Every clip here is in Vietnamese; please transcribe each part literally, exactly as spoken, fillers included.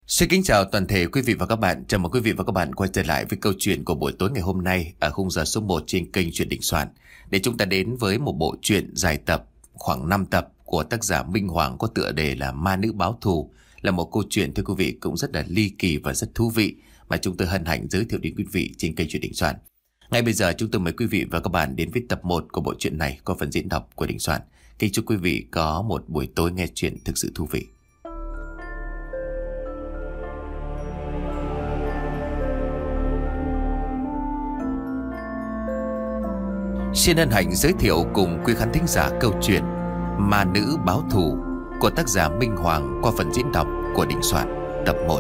Xin kính chào toàn thể quý vị và các bạn. Chào mừng quý vị và các bạn quay trở lại với câu chuyện của buổi tối ngày hôm nay ở khung giờ số một trên kênh Chuyện Đình Soạn. Để chúng ta đến với một bộ truyện dài tập, khoảng năm tập của tác giả Minh Hoàng có tựa đề là Ma Nữ Báo Thù. Là một câu chuyện thưa quý vị cũng rất là ly kỳ và rất thú vị mà chúng tôi hân hạnh giới thiệu đến quý vị trên kênh Chuyện Đình Soạn. Ngay bây giờ chúng tôi mời quý vị và các bạn đến với tập một của bộ truyện này có phần diễn đọc của Đình Soạn. Kính chúc quý vị có một buổi tối nghe chuyện thực sự thú vị. Xin hân hạnh giới thiệu cùng quý khán thính giả câu chuyện Ma Nữ Báo Thù của tác giả Minh Hoàng qua phần diễn đọc của Đình Soạn tập một.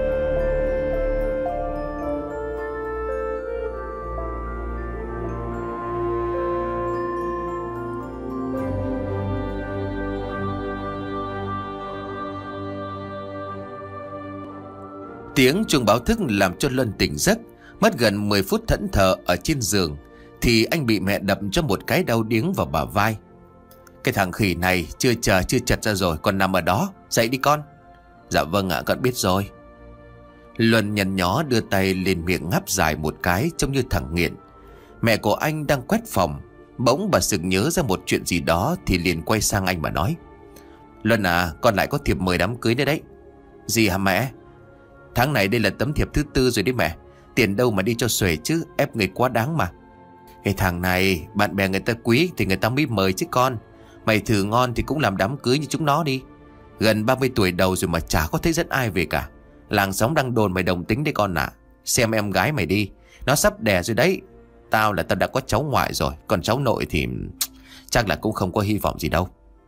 Tiếng chuông báo thức làm cho Luân tỉnh giấc. Mất gần mười phút thẫn thờ ở trên giường thì anh bị mẹ đập cho một cái đau điếng vào bả vai. Cái thằng khỉ này chưa chờ chưa chật ra rồi còn nằm ở đó. Dậy đi con. Dạ vâng ạ, con biết rồi. Luân nhăn nhó đưa tay lên miệng ngáp dài một cái trông như thằng nghiện. Mẹ của anh đang quét phòng. Bỗng bà sực nhớ ra một chuyện gì đó thì liền quay sang anh mà nói: Luân à, con lại có thiệp mời đám cưới nữa đấy. Gì hả mẹ? Tháng này đây là tấm thiệp thứ tư rồi đấy mẹ. Tiền đâu mà đi cho xuể chứ, ép người quá đáng mà. Cái thằng này, bạn bè người ta quý thì người ta mới mời chứ con. Mày thử ngon thì cũng làm đám cưới như chúng nó đi. Gần ba mươi tuổi đầu rồi mà chả có thấy dẫn ai về cả. Làng xóm đang đồn mày đồng tính đấy con ạ. Xem em gái mày đi, nó sắp đẻ rồi đấy. Tao là tao đã có cháu ngoại rồi, còn cháu nội thì chắc là cũng không có hy vọng gì đâu.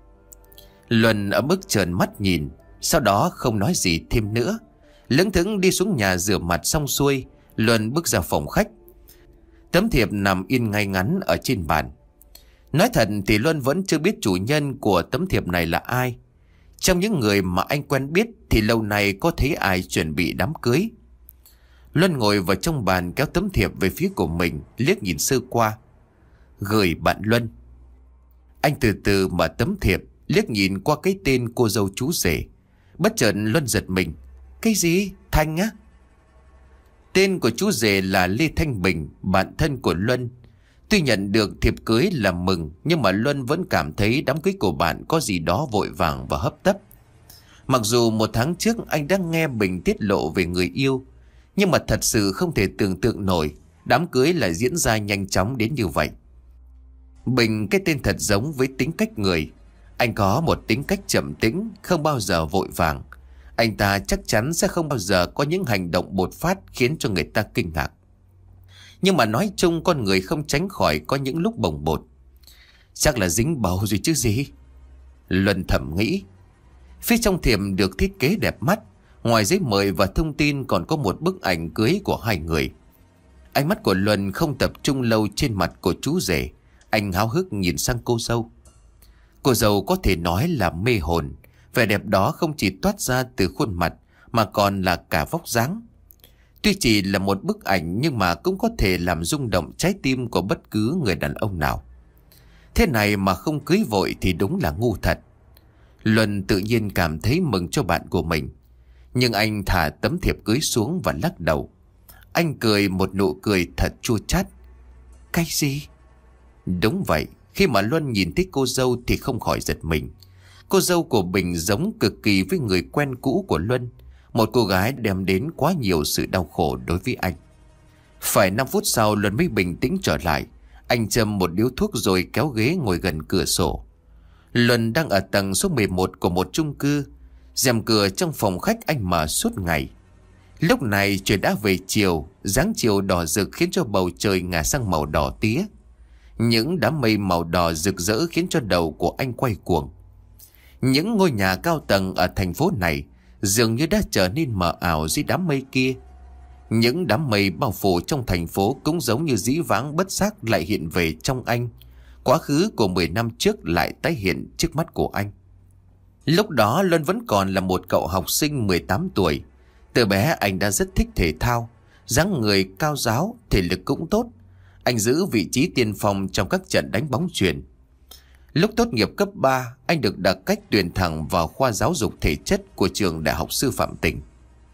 Luân ở mức trợn mắt nhìn, sau đó không nói gì thêm nữa. Lững thững đi xuống nhà rửa mặt xong xuôi, Luân bước ra phòng khách. Tấm thiệp nằm yên ngay ngắn ở trên bàn. Nói thật thì Luân vẫn chưa biết chủ nhân của tấm thiệp này là ai. Trong những người mà anh quen biết thì lâu nay có thấy ai chuẩn bị đám cưới. Luân ngồi vào trong bàn kéo tấm thiệp về phía của mình, liếc nhìn sơ qua. Gửi bạn Luân. Anh từ từ mở tấm thiệp, liếc nhìn qua cái tên cô dâu chú rể. Bất chợt Luân giật mình. Cái gì? Thanh á? Tên của chú rể là Lê Thanh Bình, bạn thân của Luân. Tuy nhận được thiệp cưới là mừng, nhưng mà Luân vẫn cảm thấy đám cưới của bạn có gì đó vội vàng và hấp tấp. Mặc dù một tháng trước anh đã nghe Bình tiết lộ về người yêu, nhưng mà thật sự không thể tưởng tượng nổi đám cưới lại diễn ra nhanh chóng đến như vậy. Bình cái tên thật giống với tính cách người. Anh có một tính cách chậm tĩnh, không bao giờ vội vàng. Anh ta chắc chắn sẽ không bao giờ có những hành động bột phát khiến cho người ta kinh ngạc. Nhưng mà nói chung con người không tránh khỏi có những lúc bồng bột. Chắc là dính bầu rồi chứ gì. Luân thầm nghĩ. Phía trong thiệp được thiết kế đẹp mắt. Ngoài giấy mời và thông tin còn có một bức ảnh cưới của hai người. Ánh mắt của Luân không tập trung lâu trên mặt của chú rể. Anh háo hức nhìn sang cô dâu. Cô dâu có thể nói là mê hồn. Vẻ đẹp đó không chỉ toát ra từ khuôn mặt mà còn là cả vóc dáng. Tuy chỉ là một bức ảnh nhưng mà cũng có thể làm rung động trái tim của bất cứ người đàn ông nào. Thế này mà không cưới vội thì đúng là ngu thật. Luân tự nhiên cảm thấy mừng cho bạn của mình. Nhưng anh thả tấm thiệp cưới xuống và lắc đầu. Anh cười một nụ cười thật chua chát. Cái gì? Đúng vậy, khi mà Luân nhìn thấy cô dâu thì không khỏi giật mình. Cô dâu của Bình giống cực kỳ với người quen cũ của Luân. Một cô gái đem đến quá nhiều sự đau khổ đối với anh. Phải năm phút sau Luân mới bình tĩnh trở lại. Anh châm một điếu thuốc rồi kéo ghế ngồi gần cửa sổ. Luân đang ở tầng số mười một của một chung cư. Rèm cửa trong phòng khách anh mở suốt ngày. Lúc này trời đã về chiều. Dáng chiều đỏ rực khiến cho bầu trời ngả sang màu đỏ tía. Những đám mây màu đỏ rực rỡ khiến cho đầu của anh quay cuồng. Những ngôi nhà cao tầng ở thành phố này dường như đã trở nên mờ ảo dưới đám mây kia. Những đám mây bao phủ trong thành phố cũng giống như dĩ vãng bất giác lại hiện về trong anh. Quá khứ của mười năm trước lại tái hiện trước mắt của anh. Lúc đó Luân vẫn còn là một cậu học sinh mười tám tuổi. Từ bé anh đã rất thích thể thao. Dáng người cao ráo, thể lực cũng tốt. Anh giữ vị trí tiên phong trong các trận đánh bóng chuyền. Lúc tốt nghiệp cấp ba, anh được đặt cách tuyển thẳng vào khoa giáo dục thể chất của trường Đại học Sư phạm tỉnh.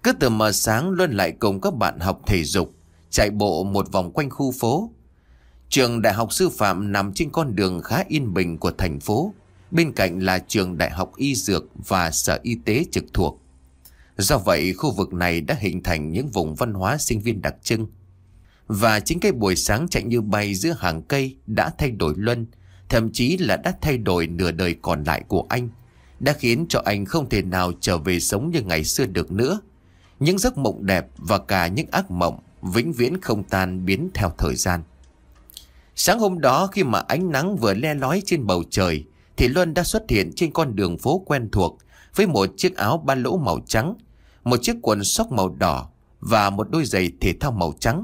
Cứ từ mờ sáng Luân lại cùng các bạn học thể dục, chạy bộ một vòng quanh khu phố. Trường Đại học Sư phạm nằm trên con đường khá yên bình của thành phố. Bên cạnh là trường Đại học Y Dược và Sở Y tế trực thuộc. Do vậy khu vực này đã hình thành những vùng văn hóa sinh viên đặc trưng. Và chính cái buổi sáng chạy như bay giữa hàng cây đã thay đổi Luân, thậm chí là đã thay đổi nửa đời còn lại của anh, đã khiến cho anh không thể nào trở về sống như ngày xưa được nữa. Những giấc mộng đẹp và cả những ác mộng vĩnh viễn không tan biến theo thời gian. Sáng hôm đó khi mà ánh nắng vừa le lói trên bầu trời thì Luân đã xuất hiện trên con đường phố quen thuộc với một chiếc áo ba lỗ màu trắng, một chiếc quần sóc màu đỏ và một đôi giày thể thao màu trắng.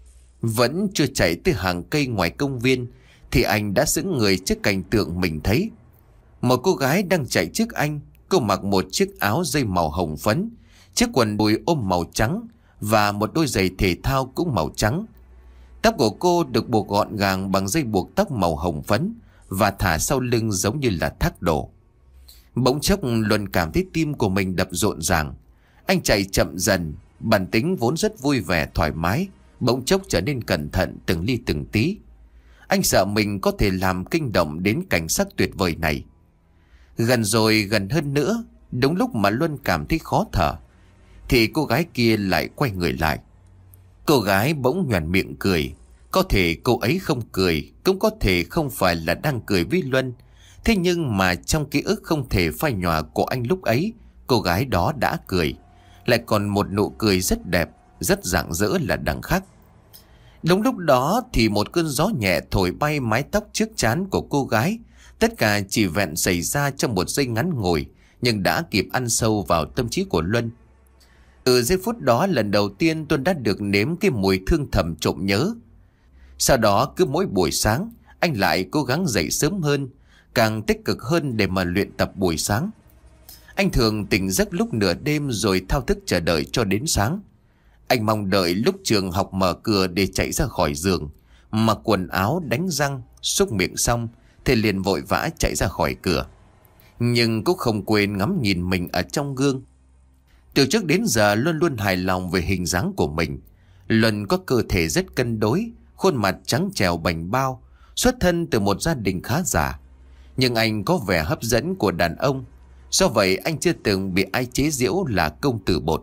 Vẫn chưa chạy tới hàng cây ngoài công viên thì anh đã sững người trước cảnh tượng mình thấy. Một cô gái đang chạy trước anh. Cô mặc một chiếc áo dây màu hồng phấn, chiếc quần đùi ôm màu trắng và một đôi giày thể thao cũng màu trắng. Tóc của cô được buộc gọn gàng bằng dây buộc tóc màu hồng phấn và thả sau lưng giống như là thác đổ. Bỗng chốc Luân cảm thấy tim của mình đập rộn ràng. Anh chạy chậm dần, bản tính vốn rất vui vẻ thoải mái bỗng chốc trở nên cẩn thận từng ly từng tí. Anh sợ mình có thể làm kinh động đến cảnh sắc tuyệt vời này. Gần rồi gần hơn nữa, đúng lúc mà Luân cảm thấy khó thở thì cô gái kia lại quay người lại. Cô gái bỗng nhoẻn miệng cười. Có thể cô ấy không cười, cũng có thể không phải là đang cười với Luân. Thế nhưng mà trong ký ức không thể phai nhòa của anh lúc ấy, cô gái đó đã cười. Lại còn một nụ cười rất đẹp, rất rạng rỡ là đằng khác. Đúng lúc đó thì một cơn gió nhẹ thổi bay mái tóc trước trán của cô gái. Tất cả chỉ vẹn xảy ra trong một giây ngắn ngủi, nhưng đã kịp ăn sâu vào tâm trí của Luân. Từ giây phút đó lần đầu tiên Tuân đã được nếm cái mùi thương thầm trộm nhớ. Sau đó cứ mỗi buổi sáng anh lại cố gắng dậy sớm hơn, càng tích cực hơn để mà luyện tập buổi sáng. Anh thường tỉnh giấc lúc nửa đêm rồi thao thức chờ đợi cho đến sáng. Anh mong đợi lúc trường học mở cửa để chạy ra khỏi giường, mặc quần áo, đánh răng, súc miệng xong thì liền vội vã chạy ra khỏi cửa. Nhưng cũng không quên ngắm nhìn mình ở trong gương. Từ trước đến giờ luôn luôn hài lòng về hình dáng của mình. Luân có cơ thể rất cân đối, khuôn mặt trắng trẻo bảnh bao, xuất thân từ một gia đình khá giả. Nhưng anh có vẻ hấp dẫn của đàn ông. Do vậy anh chưa từng bị ai chế giễu là công tử bột.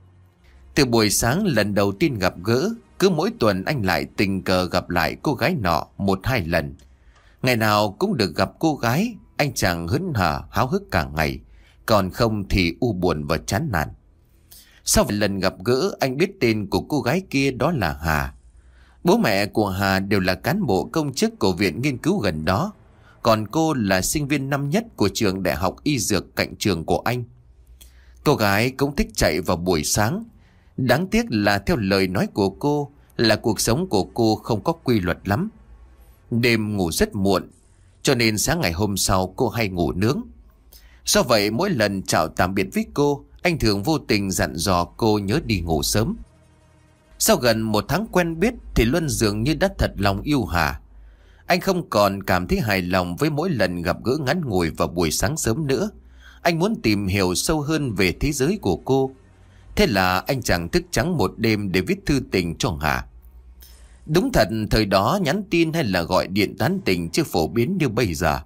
Từ buổi sáng lần đầu tiên gặp gỡ, cứ mỗi tuần anh lại tình cờ gặp lại cô gái nọ một hai lần. Ngày nào cũng được gặp cô gái, anh chàng hớn hở háo hức cả ngày, còn không thì u buồn và chán nản. Sau vài lần gặp gỡ, anh biết tên của cô gái kia đó là Hà. Bố mẹ của Hà đều là cán bộ công chức của viện nghiên cứu gần đó, còn cô là sinh viên năm nhất của trường Đại học Y Dược cạnh trường của anh. Cô gái cũng thích chạy vào buổi sáng. Đáng tiếc là theo lời nói của cô là cuộc sống của cô không có quy luật lắm. Đêm ngủ rất muộn, cho nên sáng ngày hôm sau cô hay ngủ nướng. Do vậy mỗi lần chào tạm biệt với cô, anh thường vô tình dặn dò cô nhớ đi ngủ sớm. Sau gần một tháng quen biết thì Luân dường như đã thật lòng yêu Hà. Anh không còn cảm thấy hài lòng với mỗi lần gặp gỡ ngắn ngủi vào buổi sáng sớm nữa. Anh muốn tìm hiểu sâu hơn về thế giới của cô. Thế là anh chàng thức trắng một đêm để viết thư tình cho Hà. Đúng thật thời đó nhắn tin hay là gọi điện tán tình chưa phổ biến như bây giờ.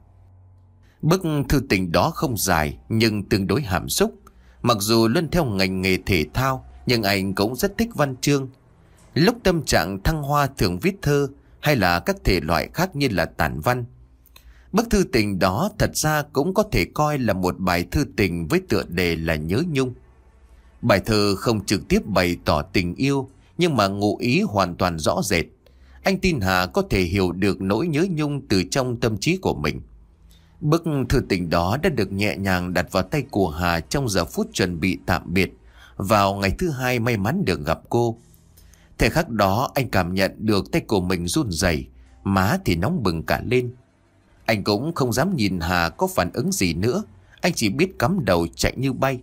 Bức thư tình đó không dài nhưng tương đối hàm xúc. Mặc dù Luân theo ngành nghề thể thao nhưng anh cũng rất thích văn chương. Lúc tâm trạng thăng hoa thường viết thơ hay là các thể loại khác như là tản văn. Bức thư tình đó thật ra cũng có thể coi là một bài thư tình với tựa đề là Nhớ Nhung. Bài thơ không trực tiếp bày tỏ tình yêu nhưng mà ngụ ý hoàn toàn rõ rệt. Anh tin Hà có thể hiểu được nỗi nhớ nhung từ trong tâm trí của mình. Bức thư tình đó đã được nhẹ nhàng đặt vào tay của Hà trong giờ phút chuẩn bị tạm biệt vào ngày thứ hai may mắn được gặp cô. Thời khắc đó anh cảm nhận được tay của mình run rẩy, má thì nóng bừng cả lên. Anh cũng không dám nhìn Hà có phản ứng gì nữa, anh chỉ biết cắm đầu chạy như bay.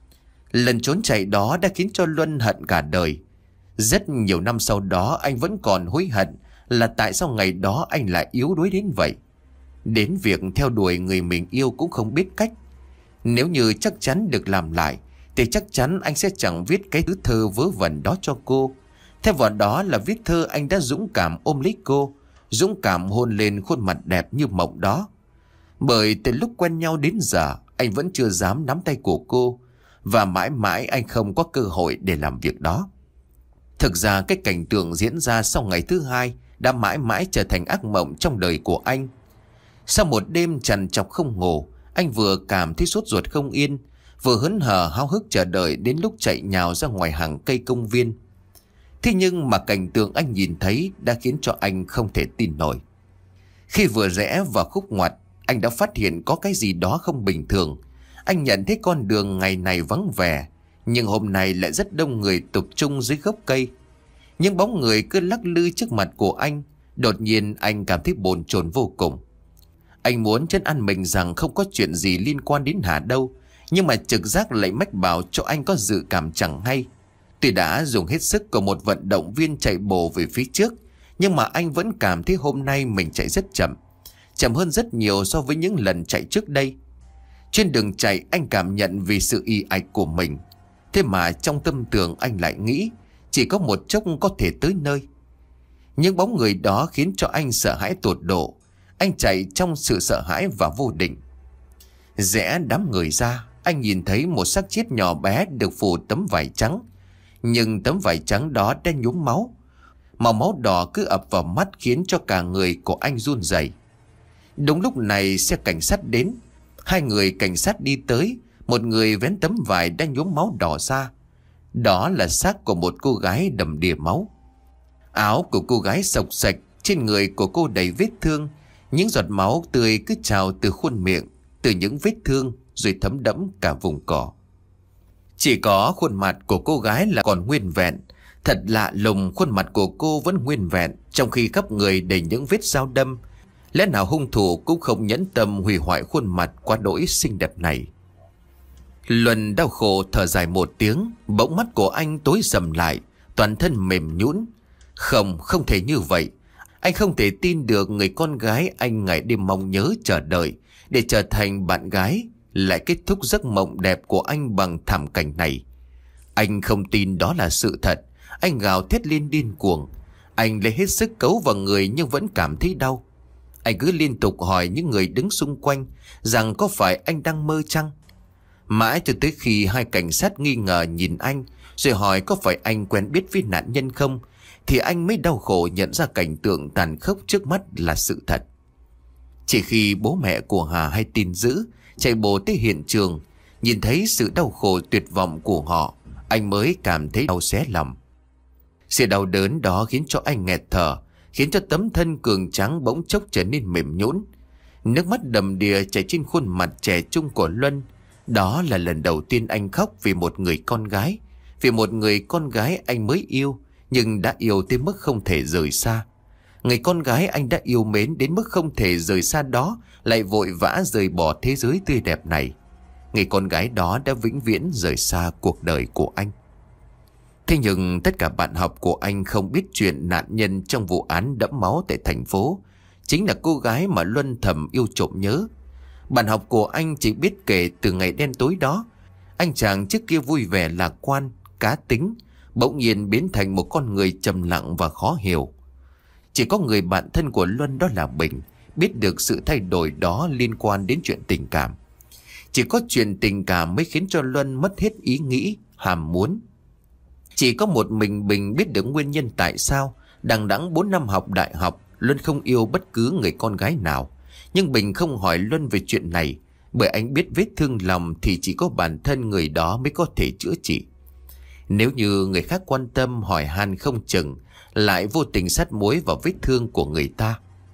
Lần trốn chạy đó đã khiến cho Luân hận cả đời. Rất nhiều năm sau đó anh vẫn còn hối hận là tại sao ngày đó anh lại yếu đuối đến vậy. Đến việc theo đuổi người mình yêu cũng không biết cách. Nếu như chắc chắn được làm lại thì chắc chắn anh sẽ chẳng viết cái thứ thơ vớ vẩn đó cho cô. Thay vào đó là viết thơ anh đã dũng cảm ôm lấy cô, dũng cảm hôn lên khuôn mặt đẹp như mộng đó. Bởi từ lúc quen nhau đến giờ, anh vẫn chưa dám nắm tay của cô, và mãi mãi anh không có cơ hội để làm việc đó. Thực ra cái cảnh tượng diễn ra sau ngày thứ hai đã mãi mãi trở thành ác mộng trong đời của anh. Sau một đêm trằn trọc không ngủ, anh vừa cảm thấy sốt ruột không yên, vừa hớn hở háo hức chờ đợi đến lúc chạy nhào ra ngoài hàng cây công viên. Thế nhưng mà cảnh tượng anh nhìn thấy đã khiến cho anh không thể tin nổi. Khi vừa rẽ vào khúc ngoặt, anh đã phát hiện có cái gì đó không bình thường. Anh nhận thấy con đường ngày này vắng vẻ, nhưng hôm nay lại rất đông người tập trung dưới gốc cây. Những bóng người cứ lắc lư trước mặt của anh. Đột nhiên anh cảm thấy bồn chồn vô cùng. Anh muốn trấn an mình rằng không có chuyện gì liên quan đến Hà đâu, nhưng mà trực giác lại mách bảo cho anh có dự cảm chẳng hay. Tuy đã dùng hết sức của một vận động viên chạy bộ về phía trước, nhưng mà anh vẫn cảm thấy hôm nay mình chạy rất chậm, chậm hơn rất nhiều so với những lần chạy trước đây. Trên đường chạy anh cảm nhận vì sự ì ạch của mình. Thế mà trong tâm tưởng anh lại nghĩ chỉ có một chốc có thể tới nơi. Những bóng người đó khiến cho anh sợ hãi tột độ. Anh chạy trong sự sợ hãi và vô định. Rẽ đám người ra, anh nhìn thấy một xác chết nhỏ bé được phủ tấm vải trắng. Nhưng tấm vải trắng đó đã nhuốm máu. Màu máu đỏ cứ ập vào mắt khiến cho cả người của anh run rẩy. Đúng lúc này xe cảnh sát đến. Hai người cảnh sát đi tới. Một người vén tấm vải đang nhuốm máu đỏ ra. Đó là xác của một cô gái đầm đìa máu. Áo của cô gái xộc xạch, trên người của cô đầy vết thương. Những giọt máu tươi cứ trào từ khuôn miệng, từ những vết thương rồi thấm đẫm cả vùng cỏ. Chỉ có khuôn mặt của cô gái là còn nguyên vẹn. Thật lạ lùng, khuôn mặt của cô vẫn nguyên vẹn, trong khi khắp người đầy những vết dao đâm. Lẽ nào hung thủ cũng không nhẫn tâm hủy hoại khuôn mặt quá đỗi xinh đẹp này. Luân đau khổ thở dài một tiếng, bỗng mắt của anh tối sầm lại, toàn thân mềm nhũn. Không, không thể như vậy. Anh không thể tin được người con gái anh ngày đêm mong nhớ chờ đợi để trở thành bạn gái lại kết thúc giấc mộng đẹp của anh bằng thảm cảnh này. Anh không tin đó là sự thật. Anh gào thét lên điên cuồng. Anh lấy hết sức cấu vào người nhưng vẫn cảm thấy đau. Anh cứ liên tục hỏi những người đứng xung quanh rằng có phải anh đang mơ chăng. Mãi cho tới khi hai cảnh sát nghi ngờ nhìn anh rồi hỏi có phải anh quen biết với nạn nhân không, thì anh mới đau khổ nhận ra cảnh tượng tàn khốc trước mắt là sự thật. Chỉ khi bố mẹ của Hà hay tin dữ chạy bộ tới hiện trường, nhìn thấy sự đau khổ tuyệt vọng của họ, anh mới cảm thấy đau xé lòng. Sự đau đớn đó khiến cho anh nghẹt thở, khiến cho tấm thân cường tráng bỗng chốc trở nên mềm nhũn. Nước mắt đầm đìa chảy trên khuôn mặt trẻ trung của Luân. Đó là lần đầu tiên anh khóc vì một người con gái, vì một người con gái anh mới yêu nhưng đã yêu tới mức không thể rời xa. Người con gái anh đã yêu mến đến mức không thể rời xa đó lại vội vã rời bỏ thế giới tươi đẹp này. Người con gái đó đã vĩnh viễn rời xa cuộc đời của anh. Thế nhưng tất cả bạn học của anh không biết chuyện nạn nhân trong vụ án đẫm máu tại thành phố chính là cô gái mà Luân thầm yêu trộm nhớ. Bạn học của anh chỉ biết kể từ ngày đen tối đó, anh chàng trước kia vui vẻ lạc quan, cá tính, bỗng nhiên biến thành một con người trầm lặng và khó hiểu. Chỉ có người bạn thân của Luân, đó là Bình, biết được sự thay đổi đó liên quan đến chuyện tình cảm. Chỉ có chuyện tình cảm mới khiến cho Luân mất hết ý nghĩ, hàm muốn. Chỉ có một mình Bình biết được nguyên nhân tại sao đằng đẵng bốn năm học đại học Luân không yêu bất cứ người con gái nào. Nhưng Bình không hỏi Luân về chuyện này, bởi anh biết vết thương lòng thì chỉ có bản thân người đó mới có thể chữa trị. Nếu như người khác quan tâm hỏi han không chừng lại vô tình sát muối vào vết thương của người ta.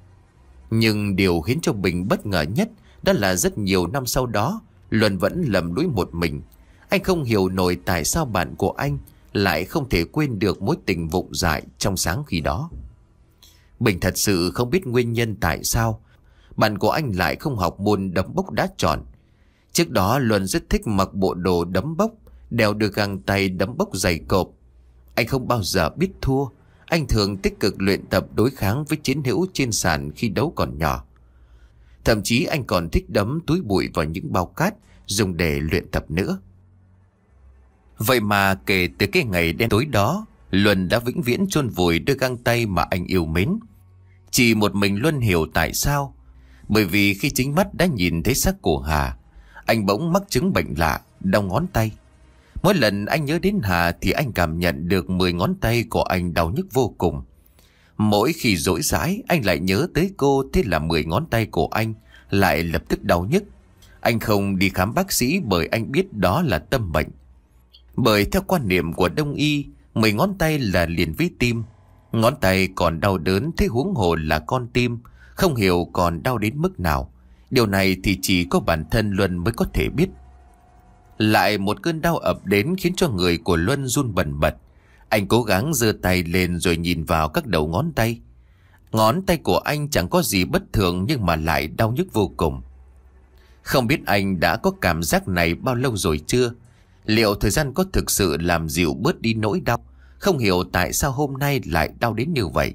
Nhưng điều khiến cho Bình bất ngờ nhất đó là rất nhiều năm sau đó Luân vẫn lầm lũi một mình. Anh không hiểu nổi tại sao bạn của anh lại không thể quên được mối tình vụng dại trong sáng khi đó. Bình thật sự không biết nguyên nhân tại sao bạn của anh lại không học môn đấm bốc đá tròn. Trước đó Luân rất thích mặc bộ đồ đấm bốc, đeo được găng tay đấm bốc dày cộp. Anh không bao giờ biết thua. Anh thường tích cực luyện tập đối kháng với chiến hữu trên sàn khi đấu còn nhỏ. Thậm chí anh còn thích đấm túi bụi vào những bao cát dùng để luyện tập nữa. Vậy mà kể từ cái ngày đen tối đó, Luân đã vĩnh viễn chôn vùi đôi găng tay mà anh yêu mến. Chỉ một mình Luân hiểu tại sao. Bởi vì khi chính mắt đã nhìn thấy xác của Hà, anh bỗng mắc chứng bệnh lạ, đau ngón tay. Mỗi lần anh nhớ đến Hà thì anh cảm nhận được mười ngón tay của anh đau nhức vô cùng. Mỗi khi rỗi rãi anh lại nhớ tới cô, thế là mười ngón tay của anh lại lập tức đau nhức. Anh không đi khám bác sĩ bởi anh biết đó là tâm bệnh. Bởi theo quan niệm của Đông y, mười ngón tay là liền với tim. Ngón tay còn đau đớn, thế huống hồ là con tim, không hiểu còn đau đến mức nào. Điều này thì chỉ có bản thân Luân mới có thể biết. Lại một cơn đau ập đến khiến cho người của Luân run bần bật. Anh cố gắng giơ tay lên rồi nhìn vào các đầu ngón tay. Ngón tay của anh chẳng có gì bất thường nhưng mà lại đau nhức vô cùng. Không biết anh đã có cảm giác này bao lâu rồi chưa? Liệu thời gian có thực sự làm dịu bớt đi nỗi đau? Không hiểu tại sao hôm nay lại đau đến như vậy.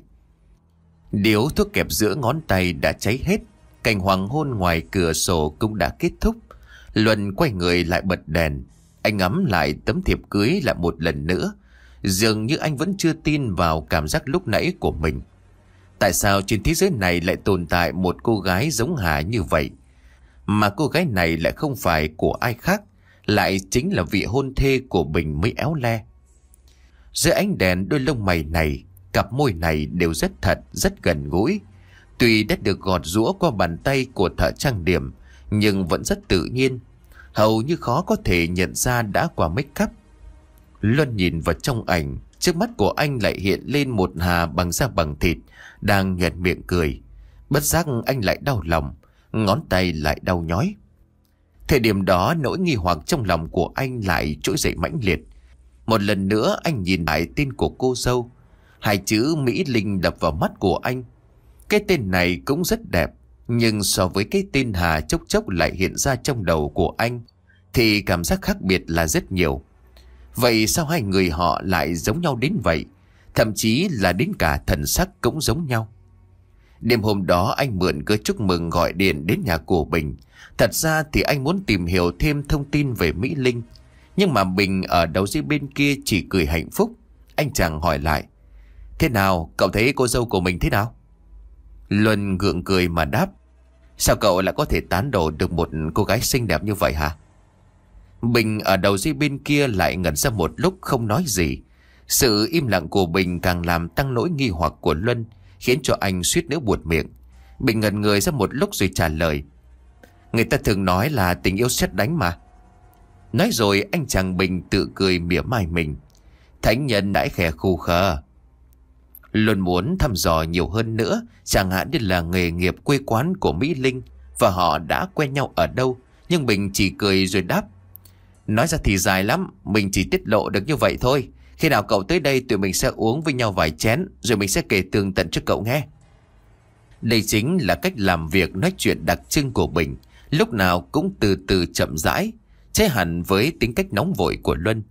Điếu thuốc kẹp giữa ngón tay đã cháy hết. Cảnh hoàng hôn ngoài cửa sổ cũng đã kết thúc. Luân quay người lại bật đèn. Anh ngắm lại tấm thiệp cưới lại một lần nữa. Dường như anh vẫn chưa tin vào cảm giác lúc nãy của mình. Tại sao trên thế giới này lại tồn tại một cô gái giống Hà như vậy? Mà cô gái này lại không phải của ai khác, lại chính là vị hôn thê của Bình mới éo le. Dưới ánh đèn, đôi lông mày này, cặp môi này đều rất thật, rất gần gũi. Tuy đã được gọt giũa qua bàn tay của thợ trang điểm, nhưng vẫn rất tự nhiên. Hầu như khó có thể nhận ra đã qua make up. Luân nhìn vào trong ảnh, trước mắt của anh lại hiện lên một Hà bằng da bằng thịt, đang nhoẻn miệng cười. Bất giác anh lại đau lòng, ngón tay lại đau nhói. Thời điểm đó nỗi nghi hoặc trong lòng của anh lại trỗi dậy mãnh liệt. Một lần nữa anh nhìn lại tên của cô dâu. Hai chữ Mỹ Linh đập vào mắt của anh. Cái tên này cũng rất đẹp, nhưng so với cái tên Hà chốc chốc lại hiện ra trong đầu của anh thì cảm giác khác biệt là rất nhiều. Vậy sao hai người họ lại giống nhau đến vậy? Thậm chí là đến cả thần sắc cũng giống nhau. Đêm hôm đó anh mượn cớ chúc mừng gọi điện đến nhà của Bình. Thật ra thì anh muốn tìm hiểu thêm thông tin về Mỹ Linh. Nhưng mà Bình ở đầu dây bên kia chỉ cười hạnh phúc. Anh chàng hỏi lại: thế nào, cậu thấy cô dâu của mình thế nào? Luân gượng cười mà đáp: sao cậu lại có thể tán đổ được một cô gái xinh đẹp như vậy hả? Bình ở đầu dây bên kia lại ngẩn ra một lúc không nói gì. Sự im lặng của Bình càng làm tăng nỗi nghi hoặc của Luân, khiến cho anh suýt nữa buột miệng. Bình ngẩn người ra một lúc rồi trả lời: người ta thường nói là tình yêu sét đánh mà. Nói rồi anh chàng Bình tự cười mỉa mai mình: thánh nhân đãi khẽ khù khờ. Luân muốn thăm dò nhiều hơn nữa, chẳng hạn như là nghề nghiệp quê quán của Mỹ Linh và họ đã quen nhau ở đâu. Nhưng Bình chỉ cười rồi đáp: nói ra thì dài lắm, mình chỉ tiết lộ được như vậy thôi. Khi nào cậu tới đây tụi mình sẽ uống với nhau vài chén, rồi mình sẽ kể tường tận cho cậu nghe. Đây chính là cách làm việc nói chuyện đặc trưng của Bình, lúc nào cũng từ từ chậm rãi, trái hẳn với tính cách nóng vội của Luân.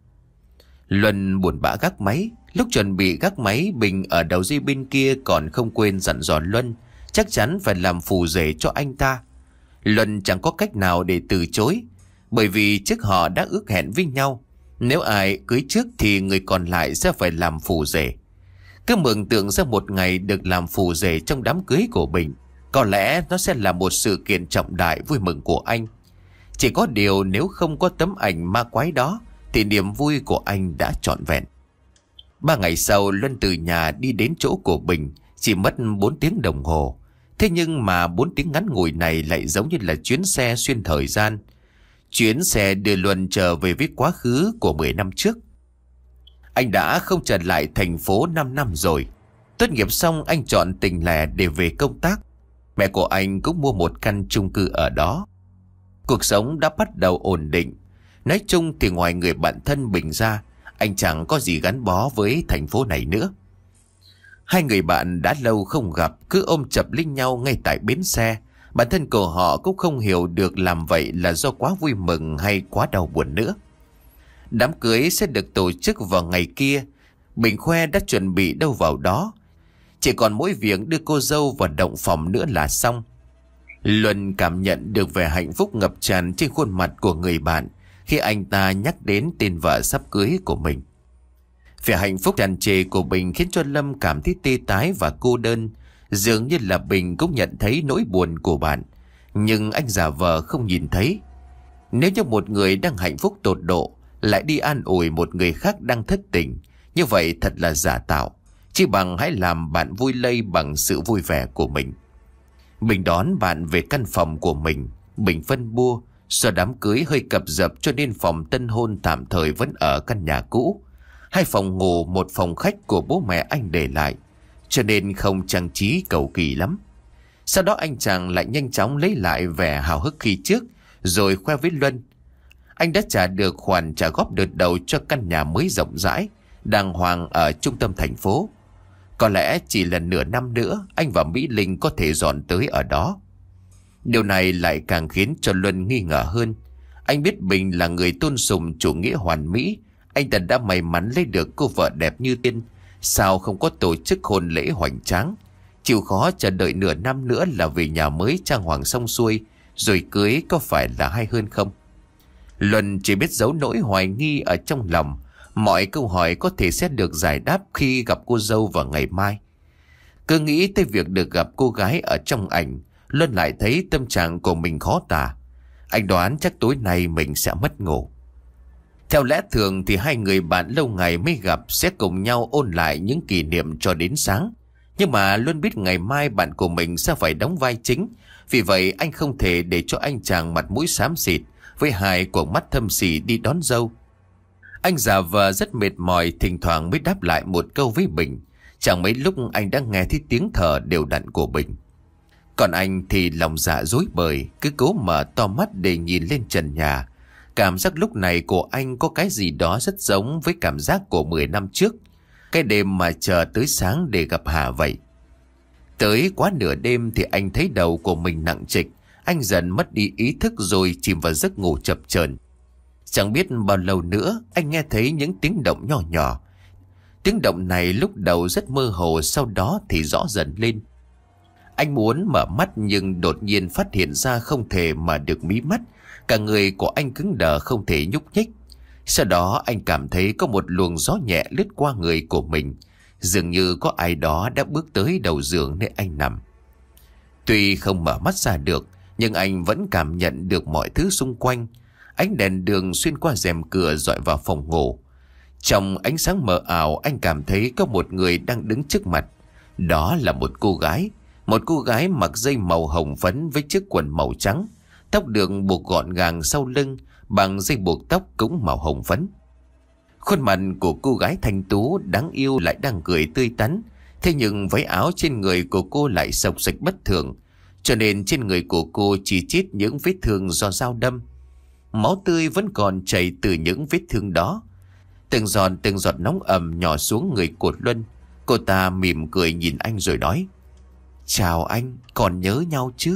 Luân buồn bã gác máy. Lúc chuẩn bị gác máy, Bình ở đầu dây bên kia còn không quên dặn dò Luân chắc chắn phải làm phù rể cho anh ta. Luân chẳng có cách nào để từ chối, bởi vì trước họ đã ước hẹn với nhau, nếu ai cưới trước thì người còn lại sẽ phải làm phù rể. Cứ mường tượng ra một ngày được làm phù rể trong đám cưới của Bình, có lẽ nó sẽ là một sự kiện trọng đại vui mừng của anh. Chỉ có điều nếu không có tấm ảnh ma quái đó thì niềm vui của anh đã trọn vẹn. Ba ngày sau, Luân từ nhà đi đến chỗ của Bình chỉ mất bốn tiếng đồng hồ. Thế nhưng mà bốn tiếng ngắn ngủi này lại giống như là chuyến xe xuyên thời gian. Chuyến xe đưa Luân trở về với quá khứ của mười năm trước. Anh đã không trở lại thành phố năm năm rồi. Tốt nghiệp xong anh chọn tình lẻ để về công tác. Mẹ của anh cũng mua một căn chung cư ở đó. Cuộc sống đã bắt đầu ổn định. Nói chung thì ngoài người bạn thân Bình ra, anh chẳng có gì gắn bó với thành phố này nữa. Hai người bạn đã lâu không gặp, cứ ôm chập lấy nhau ngay tại bến xe. Bản thân của họ cũng không hiểu được làm vậy là do quá vui mừng hay quá đau buồn nữa. Đám cưới sẽ được tổ chức vào ngày kia. Bình khoe đã chuẩn bị đâu vào đó, chỉ còn mỗi việc đưa cô dâu vào động phòng nữa là xong. Luân cảm nhận được vẻ hạnh phúc ngập tràn trên khuôn mặt của người bạn khi anh ta nhắc đến tên vợ sắp cưới của mình. Vẻ hạnh phúc tràn trề của Bình khiến cho Lâm cảm thấy tê tái và cô đơn. Dường như là Bình cũng nhận thấy nỗi buồn của bạn, nhưng anh giả vờ không nhìn thấy. Nếu như một người đang hạnh phúc tột độ lại đi an ủi một người khác đang thất tình, như vậy thật là giả tạo. Chỉ bằng hãy làm bạn vui lây bằng sự vui vẻ của mình. Bình đón bạn về căn phòng của mình. Bình phân bua, do đám cưới hơi cập dập cho nên phòng tân hôn tạm thời vẫn ở căn nhà cũ. Hai phòng ngủ, một phòng khách của bố mẹ anh để lại, cho nên không trang trí cầu kỳ lắm. Sau đó anh chàng lại nhanh chóng lấy lại vẻ hào hức khi trước, rồi khoe với Luân. Anh đã trả được khoản trả góp đợt đầu cho căn nhà mới rộng rãi, đàng hoàng ở trung tâm thành phố. Có lẽ chỉ là nửa năm nữa anh và Mỹ Linh có thể dọn tới ở đó. Điều này lại càng khiến cho Luân nghi ngờ hơn. Anh biết Bình là người tôn sùng chủ nghĩa hoàn mỹ. Anh ta đã may mắn lấy được cô vợ đẹp như tiên, sao không có tổ chức hôn lễ hoành tráng, chịu khó chờ đợi nửa năm nữa là về nhà mới trang hoàng xong xuôi rồi cưới, có phải là hay hơn không? Luân chỉ biết giấu nỗi hoài nghi ở trong lòng. Mọi câu hỏi có thể sẽ được giải đáp khi gặp cô dâu vào ngày mai. Cứ nghĩ tới việc được gặp cô gái ở trong ảnh, Luân lại thấy tâm trạng của mình khó tả. Anh đoán chắc tối nay mình sẽ mất ngủ. Theo lẽ thường thì hai người bạn lâu ngày mới gặp sẽ cùng nhau ôn lại những kỷ niệm cho đến sáng. Nhưng mà Luân biết ngày mai bạn của mình sẽ phải đóng vai chính. Vì vậy anh không thể để cho anh chàng mặt mũi xám xịt với hai cuồng mắt thâm sỉ đi đón dâu. Anh giả vờ rất mệt mỏi, thỉnh thoảng mới đáp lại một câu với Bình. Chẳng mấy lúc anh đã nghe thấy tiếng thở đều đặn của Bình. Còn anh thì lòng dạ rối bời, cứ cố mở to mắt để nhìn lên trần nhà. Cảm giác lúc này của anh có cái gì đó rất giống với cảm giác của mười năm trước. Cái đêm mà chờ tới sáng để gặp Hà vậy. Tới quá nửa đêm thì anh thấy đầu của mình nặng trịch. Anh dần mất đi ý thức rồi chìm vào giấc ngủ chập chờn. Chẳng biết bao lâu nữa anh nghe thấy những tiếng động nhỏ nhỏ. Tiếng động này lúc đầu rất mơ hồ, sau đó thì rõ dần lên. Anh muốn mở mắt nhưng đột nhiên phát hiện ra không thể mở được mí mắt. Cả người của anh cứng đờ không thể nhúc nhích. Sau đó anh cảm thấy có một luồng gió nhẹ lướt qua người của mình. Dường như có ai đó đã bước tới đầu giường nơi anh nằm. Tuy không mở mắt ra được, nhưng anh vẫn cảm nhận được mọi thứ xung quanh. Ánh đèn đường xuyên qua rèm cửa dọi vào phòng ngủ. Trong ánh sáng mờ ảo, anh cảm thấy có một người đang đứng trước mặt. Đó là một cô gái. Một cô gái mặc dây màu hồng phấn với chiếc quần màu trắng. Tóc được buộc gọn gàng sau lưng bằng dây buộc tóc cũng màu hồng phấn. Khuôn mặt của cô gái thanh tú đáng yêu lại đang cười tươi tắn. Thế nhưng váy áo trên người của cô lại xộc xệch bất thường, cho nên trên người của cô chỉ chít những vết thương do dao đâm. Máu tươi vẫn còn chảy từ những vết thương đó. Từng giọt từng giọt nóng ẩm nhỏ xuống người của Luân. Cô ta mỉm cười nhìn anh rồi nói: "Chào anh, còn nhớ nhau chứ?"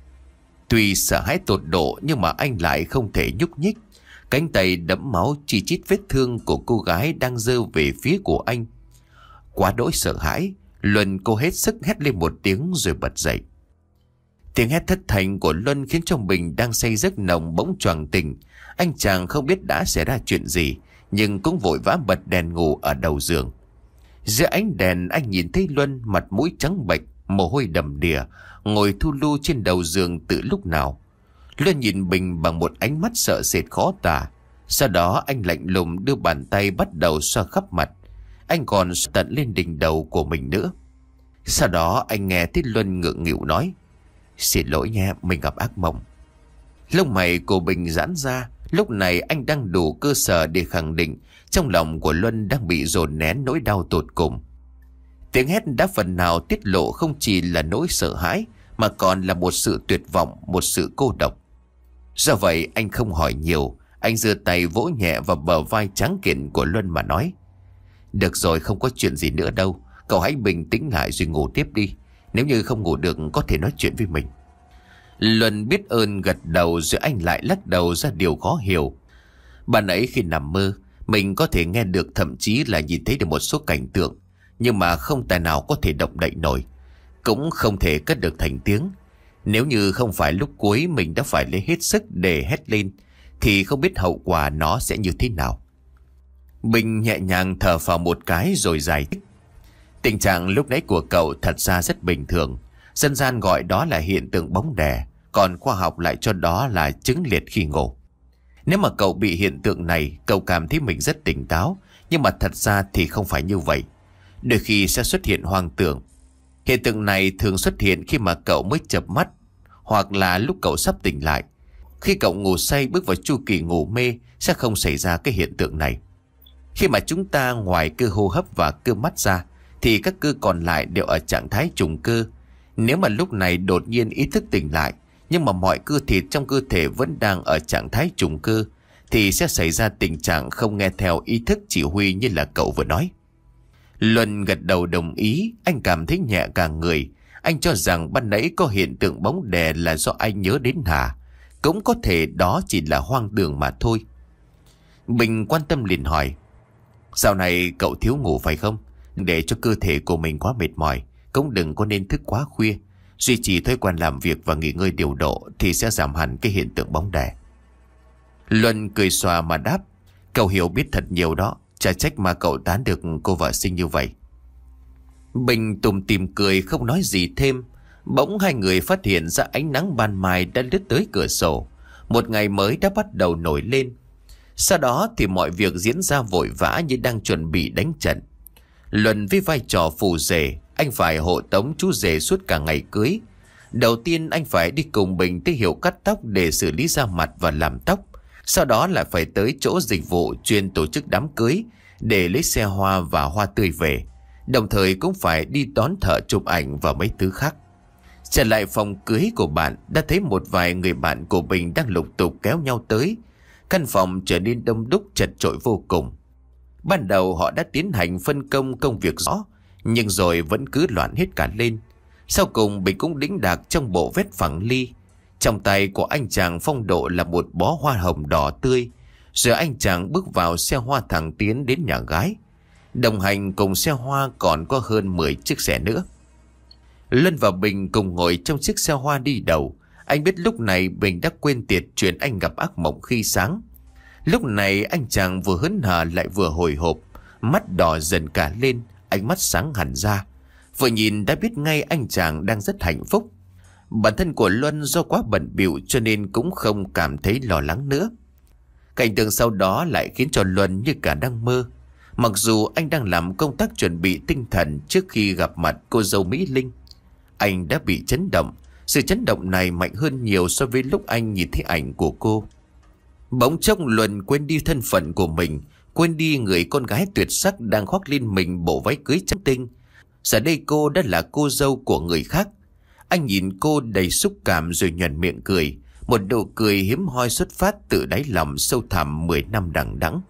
Tuy sợ hãi tột độ nhưng mà anh lại không thể nhúc nhích. Cánh tay đẫm máu chi chít vết thương của cô gái đang giơ về phía của anh. Quá đỗi sợ hãi, Luân cô hết sức hét lên một tiếng rồi bật dậy. Tiếng hét thất thanh của Luân khiến cho Bình đang say giấc nồng bỗng choàng tỉnh. Anh chàng không biết đã xảy ra chuyện gì, nhưng cũng vội vã bật đèn ngủ ở đầu giường. Dưới ánh đèn anh nhìn thấy Luân mặt mũi trắng bệch, mồ hôi đầm đìa, ngồi thu lu trên đầu giường từ lúc nào. Luân nhìn Bình bằng một ánh mắt sợ sệt khó tả. Sau đó anh lạnh lùng đưa bàn tay bắt đầu xoa khắp mặt. Anh còn tận lên đỉnh đầu của mình nữa. Sau đó anh nghe thấy Luân ngượng nghịu nói: "Xin lỗi nha, mình gặp ác mộng." Lông mày của Bình giãn ra. Lúc này anh đang đủ cơ sở để khẳng định trong lòng của Luân đang bị dồn nén nỗi đau tột cùng. Tiếng hét đã phần nào tiết lộ không chỉ là nỗi sợ hãi, mà còn là một sự tuyệt vọng, một sự cô độc. Do vậy anh không hỏi nhiều. Anh giơ tay vỗ nhẹ vào bờ vai trắng kiện của Luân mà nói: "Được rồi, không có chuyện gì nữa đâu. Cậu hãy bình tĩnh lại rồi ngủ tiếp đi. Nếu như không ngủ được có thể nói chuyện với mình." Luân biết ơn gật đầu, rồi anh lại lắc đầu ra điều khó hiểu. Ban nãy khi nằm mơ, mình có thể nghe được, thậm chí là nhìn thấy được một số cảnh tượng, nhưng mà không tài nào có thể động đậy nổi, cũng không thể cất được thành tiếng. Nếu như không phải lúc cuối mình đã phải lấy hết sức để hét lên, thì không biết hậu quả nó sẽ như thế nào. Bình nhẹ nhàng thở phào một cái rồi giải thích. Tình trạng lúc nãy của cậu thật ra rất bình thường. Dân gian gọi đó là hiện tượng bóng đè, còn khoa học lại cho đó là chứng liệt khi ngủ. Nếu mà cậu bị hiện tượng này, cậu cảm thấy mình rất tỉnh táo, nhưng mà thật ra thì không phải như vậy. Đôi khi sẽ xuất hiện hoang tưởng. Hiện tượng này thường xuất hiện khi mà cậu mới chợp mắt, hoặc là lúc cậu sắp tỉnh lại. Khi cậu ngủ say bước vào chu kỳ ngủ mê sẽ không xảy ra cái hiện tượng này. Khi mà chúng ta ngoài cơ hô hấp và cơ mắt ra thì các cơ còn lại đều ở trạng thái trùng cơ. Nếu mà lúc này đột nhiên ý thức tỉnh lại, nhưng mà mọi cơ thịt trong cơ thể vẫn đang ở trạng thái trùng cơ, thì sẽ xảy ra tình trạng không nghe theo ý thức chỉ huy như là cậu vừa nói. Luân gật đầu đồng ý. Anh cảm thấy nhẹ cả người. Anh cho rằng ban nãy có hiện tượng bóng đè là do anh nhớ đến Hà. Cũng có thể đó chỉ là hoang tưởng mà thôi. Bình quan tâm liền hỏi, dạo này cậu thiếu ngủ phải không? Để cho cơ thể của mình quá mệt mỏi, cũng đừng có nên thức quá khuya. Duy trì thói quen làm việc và nghỉ ngơi điều độ thì sẽ giảm hẳn cái hiện tượng bóng đè. Luân cười xòa mà đáp, cậu hiểu biết thật nhiều đó. Chả trách mà cậu tán được cô vợ xinh như vậy. Bình tủm tỉm cười không nói gì thêm. Bỗng hai người phát hiện ra ánh nắng ban mai đã lướt tới cửa sổ. Một ngày mới đã bắt đầu nổi lên. Sau đó thì mọi việc diễn ra vội vã như đang chuẩn bị đánh trận. Luân với vai trò phù rể, anh phải hộ tống chú rể suốt cả ngày cưới. Đầu tiên anh phải đi cùng Bình tới hiệu cắt tóc để xử lý da mặt và làm tóc. Sau đó lại phải tới chỗ dịch vụ chuyên tổ chức đám cưới để lấy xe hoa và hoa tươi về. Đồng thời cũng phải đi đón thợ chụp ảnh và mấy thứ khác. Trở lại phòng cưới của bạn, đã thấy một vài người bạn của Bình đang lục tục kéo nhau tới. Căn phòng trở nên đông đúc chật chội vô cùng. Ban đầu họ đã tiến hành phân công công việc rõ, nhưng rồi vẫn cứ loạn hết cả lên. Sau cùng Bình cũng đĩnh đạc trong bộ vest phẳng ly. Trong tay của anh chàng phong độ là một bó hoa hồng đỏ tươi. Rồi anh chàng bước vào xe hoa thẳng tiến đến nhà gái. Đồng hành cùng xe hoa còn có hơn mười chiếc xe nữa. Luân và Bình cùng ngồi trong chiếc xe hoa đi đầu. Anh biết lúc này Bình đã quên tiệt chuyện anh gặp ác mộng khi sáng. Lúc này anh chàng vừa hớn hở lại vừa hồi hộp, mắt đỏ dần cả lên, ánh mắt sáng hẳn ra. Vừa nhìn đã biết ngay anh chàng đang rất hạnh phúc. Bản thân của Luân do quá bận bịu cho nên cũng không cảm thấy lo lắng nữa. Cảnh tượng sau đó lại khiến cho Luân như cả đang mơ. Mặc dù anh đang làm công tác chuẩn bị tinh thần trước khi gặp mặt cô dâu Mỹ Linh, anh đã bị chấn động. Sự chấn động này mạnh hơn nhiều so với lúc anh nhìn thấy ảnh của cô. Bỗng chốc Luân quên đi thân phận của mình, quên đi người con gái tuyệt sắc đang khoác lên mình bộ váy cưới trắng tinh. Giờ đây cô đã là cô dâu của người khác. Anh nhìn cô đầy xúc cảm rồi nhoẻn miệng cười. Một nụ cười hiếm hoi xuất phát từ đáy lòng sâu thẳm mười năm đằng đẵng.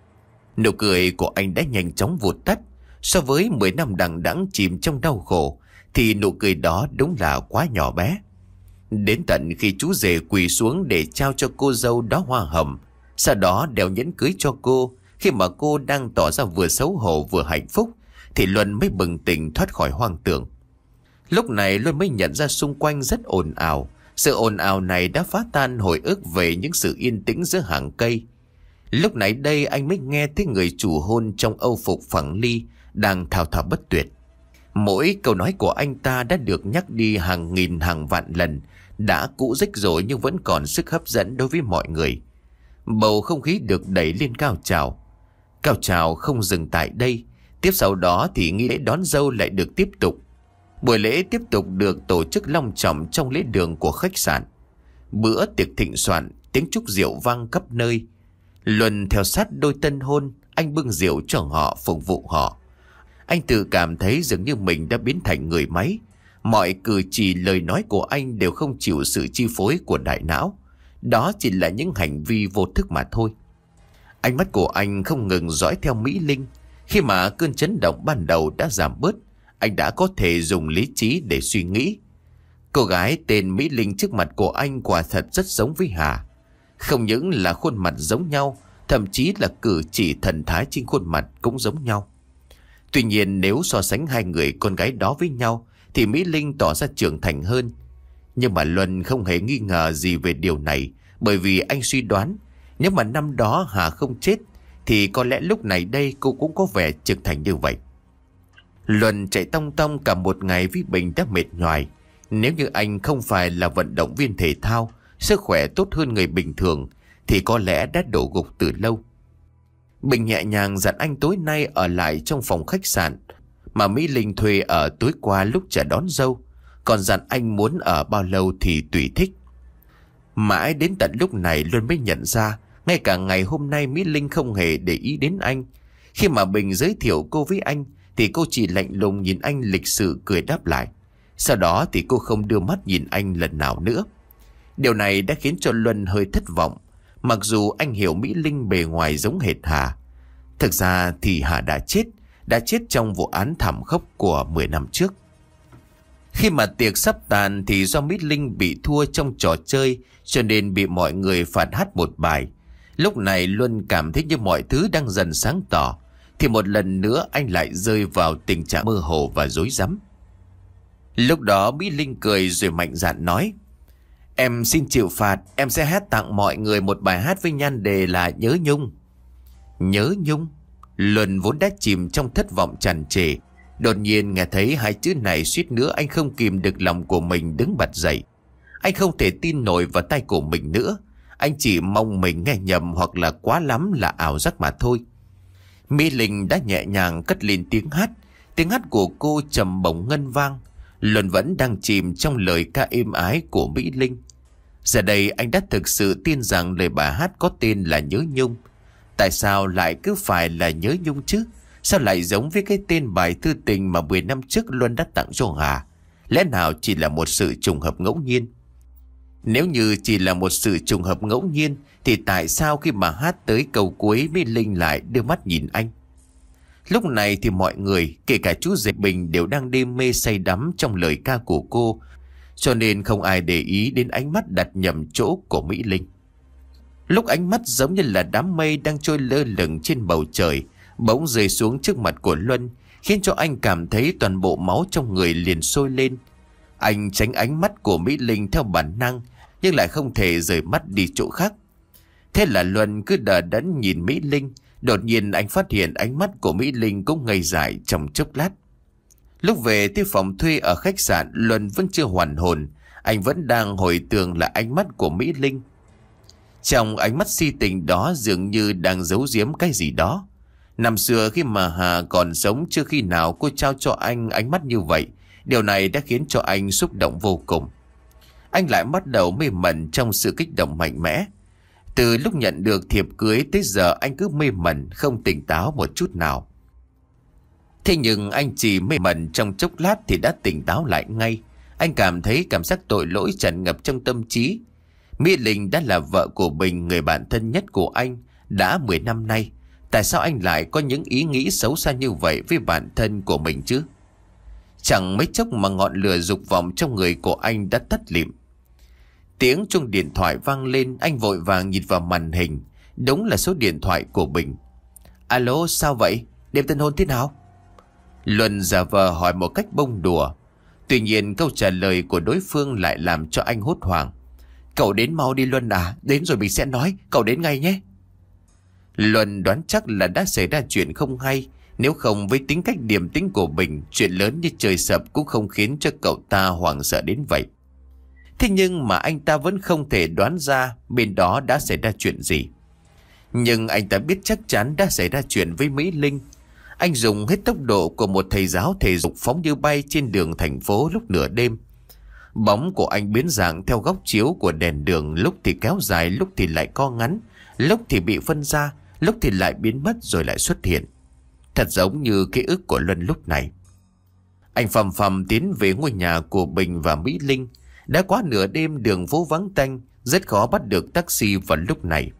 Nụ cười của anh đã nhanh chóng vụt tắt. So với mười năm đằng đẵng chìm trong đau khổ thì nụ cười đó đúng là quá nhỏ bé. Đến tận khi chú rể quỳ xuống để trao cho cô dâu đó hoa hồng, sau đó đeo nhẫn cưới cho cô, khi mà cô đang tỏ ra vừa xấu hổ vừa hạnh phúc, thì Luân mới bừng tỉnh thoát khỏi hoang tưởng. Lúc này Luân mới nhận ra xung quanh rất ồn ào. Sự ồn ào này đã phá tan hồi ức về những sự yên tĩnh giữa hàng cây. Lúc nãy đây anh mới nghe thấy người chủ hôn trong âu phục phẳng ly đang thao thao bất tuyệt. Mỗi câu nói của anh ta đã được nhắc đi hàng nghìn hàng vạn lần, đã cũ rích rồi nhưng vẫn còn sức hấp dẫn đối với mọi người. Bầu không khí được đẩy lên cao trào. Cao trào không dừng tại đây. Tiếp sau đó thì nghi lễ đón dâu lại được tiếp tục. Buổi lễ tiếp tục được tổ chức long trọng trong lễ đường của khách sạn. Bữa tiệc thịnh soạn, tiếng chúc rượu vang khắp nơi. Luân theo sát đôi tân hôn, anh bưng rượu cho họ, phục vụ họ. Anh tự cảm thấy dường như mình đã biến thành người máy. Mọi cử chỉ lời nói của anh đều không chịu sự chi phối của đại não. Đó chỉ là những hành vi vô thức mà thôi. Ánh mắt của anh không ngừng dõi theo Mỹ Linh. Khi mà cơn chấn động ban đầu đã giảm bớt, anh đã có thể dùng lý trí để suy nghĩ. Cô gái tên Mỹ Linh trước mặt của anh quả thật rất giống với Hà. Không những là khuôn mặt giống nhau, thậm chí là cử chỉ thần thái trên khuôn mặt cũng giống nhau. Tuy nhiên nếu so sánh hai người con gái đó với nhau thì Mỹ Linh tỏ ra trưởng thành hơn. Nhưng mà Luân không hề nghi ngờ gì về điều này, bởi vì anh suy đoán Nếu mà năm đó Hà không chết thì có lẽ lúc này đây cô cũng có vẻ trưởng thành như vậy. Luân chạy tong tong cả một ngày với Bình đã mệt nhoài. Nếu như anh không phải là vận động viên thể thao, sức khỏe tốt hơn người bình thường, thì có lẽ đã đổ gục từ lâu. Bình nhẹ nhàng dặn anh tối nay ở lại trong phòng khách sạn mà Mỹ Linh thuê ở tối qua lúc chờ đón dâu, còn dặn anh muốn ở bao lâu thì tùy thích. Mãi đến tận lúc này Luân mới nhận ra, ngay cả ngày hôm nay Mỹ Linh không hề để ý đến anh. Khi mà Bình giới thiệu cô với anh thì cô chỉ lạnh lùng nhìn anh, lịch sự cười đáp lại. Sau đó thì cô không đưa mắt nhìn anh lần nào nữa. Điều này đã khiến cho Luân hơi thất vọng. Mặc dù anh hiểu Mỹ Linh bề ngoài giống hệt Hà, thực ra thì Hà đã chết, đã chết trong vụ án thảm khốc của mười năm trước. Khi mà tiệc sắp tàn thì do Mỹ Linh bị thua trong trò chơi cho nên bị mọi người phạt hát một bài. Lúc này Luân cảm thấy như mọi thứ đang dần sáng tỏ, thì một lần nữa anh lại rơi vào tình trạng mơ hồ và rối rắm. Lúc đó Mỹ Linh cười rồi mạnh dạn nói: "Em xin chịu phạt, em sẽ hát tặng mọi người một bài hát với nhan đề là Nhớ Nhung." Nhớ Nhung? Luân vốn đã chìm trong thất vọng tràn trề, đột nhiên nghe thấy hai chữ này, suýt nữa anh không kìm được lòng của mình đứng bật dậy. Anh không thể tin nổi vào tai của mình nữa. Anh chỉ mong mình nghe nhầm hoặc là quá lắm là ảo giác mà thôi. Mỹ Linh đã nhẹ nhàng cất lên tiếng hát. Tiếng hát của cô trầm bổng ngân vang. Luân vẫn đang chìm trong lời ca êm ái của Mỹ Linh. Giờ đây anh đã thực sự tin rằng lời bài hát có tên là Nhớ Nhung. Tại sao lại cứ phải là Nhớ Nhung chứ? Sao lại giống với cái tên bài thư tình mà mười năm trước Luân đã tặng cho Hà? Lẽ nào chỉ là một sự trùng hợp ngẫu nhiên? Nếu như chỉ là một sự trùng hợp ngẫu nhiên thì tại sao khi mà hát tới câu cuối Mỹ Linh lại đưa mắt nhìn anh? Lúc này thì mọi người, kể cả chú Diệp Bình, đều đang đêm mê say đắm trong lời ca của cô, cho nên không ai để ý đến ánh mắt đặt nhầm chỗ của Mỹ Linh. Lúc ánh mắt giống như là đám mây đang trôi lơ lửng trên bầu trời bỗng rơi xuống trước mặt của Luân, khiến cho anh cảm thấy toàn bộ máu trong người liền sôi lên. Anh tránh ánh mắt của Mỹ Linh theo bản năng, nhưng lại không thể rời mắt đi chỗ khác. Thế là Luân cứ đờ đẫn nhìn Mỹ Linh. Đột nhiên anh phát hiện ánh mắt của Mỹ Linh cũng ngây dại trong chốc lát. Lúc về tới phòng thuê ở khách sạn, Luân vẫn chưa hoàn hồn. Anh vẫn đang hồi tưởng lại ánh mắt của Mỹ Linh. Trong ánh mắt si tình đó dường như đang giấu giếm cái gì đó. Năm xưa khi mà Hà còn sống, chưa khi nào cô trao cho anh ánh mắt như vậy. Điều này đã khiến cho anh xúc động vô cùng. Anh lại bắt đầu mê mẩn trong sự kích động mạnh mẽ. Từ lúc nhận được thiệp cưới tới giờ anh cứ mê mẩn, không tỉnh táo một chút nào. Thế nhưng anh chỉ mê mẩn trong chốc lát thì đã tỉnh táo lại ngay. Anh cảm thấy cảm giác tội lỗi tràn ngập trong tâm trí. Mỹ Linh đã là vợ của Bình, người bạn thân nhất của anh đã mười năm nay. Tại sao anh lại có những ý nghĩ xấu xa như vậy với bạn thân của mình chứ? Chẳng mấy chốc mà ngọn lửa dục vọng trong người của anh đã tắt lịm. Tiếng chuông điện thoại vang lên, anh vội vàng nhìn vào màn hình. Đúng là số điện thoại của Bình. Alo, sao vậy? Đêm tân hôn thế nào? Luân giả vờ hỏi một cách bông đùa. Tuy nhiên câu trả lời của đối phương lại làm cho anh hốt hoảng. Cậu đến mau đi Luân à, đến rồi mình sẽ nói, cậu đến ngay nhé. Luân đoán chắc là đã xảy ra chuyện không hay. Nếu không với tính cách điềm tĩnh của Bình, chuyện lớn như trời sập cũng không khiến cho cậu ta hoảng sợ đến vậy. Thế nhưng mà anh ta vẫn không thể đoán ra bên đó đã xảy ra chuyện gì. Nhưng anh ta biết chắc chắn đã xảy ra chuyện với Mỹ Linh. Anh dùng hết tốc độ của một thầy giáo thể dục phóng như bay trên đường thành phố lúc nửa đêm. Bóng của anh biến dạng theo góc chiếu của đèn đường, lúc thì kéo dài, lúc thì lại co ngắn, lúc thì bị phân ra, lúc thì lại biến mất rồi lại xuất hiện. Thật giống như ký ức của Luân lúc này. Anh phầm phầm tiến về ngôi nhà của Bình và Mỹ Linh. Đã quá nửa đêm, đường phố vắng tanh, rất khó bắt được taxi vào lúc này.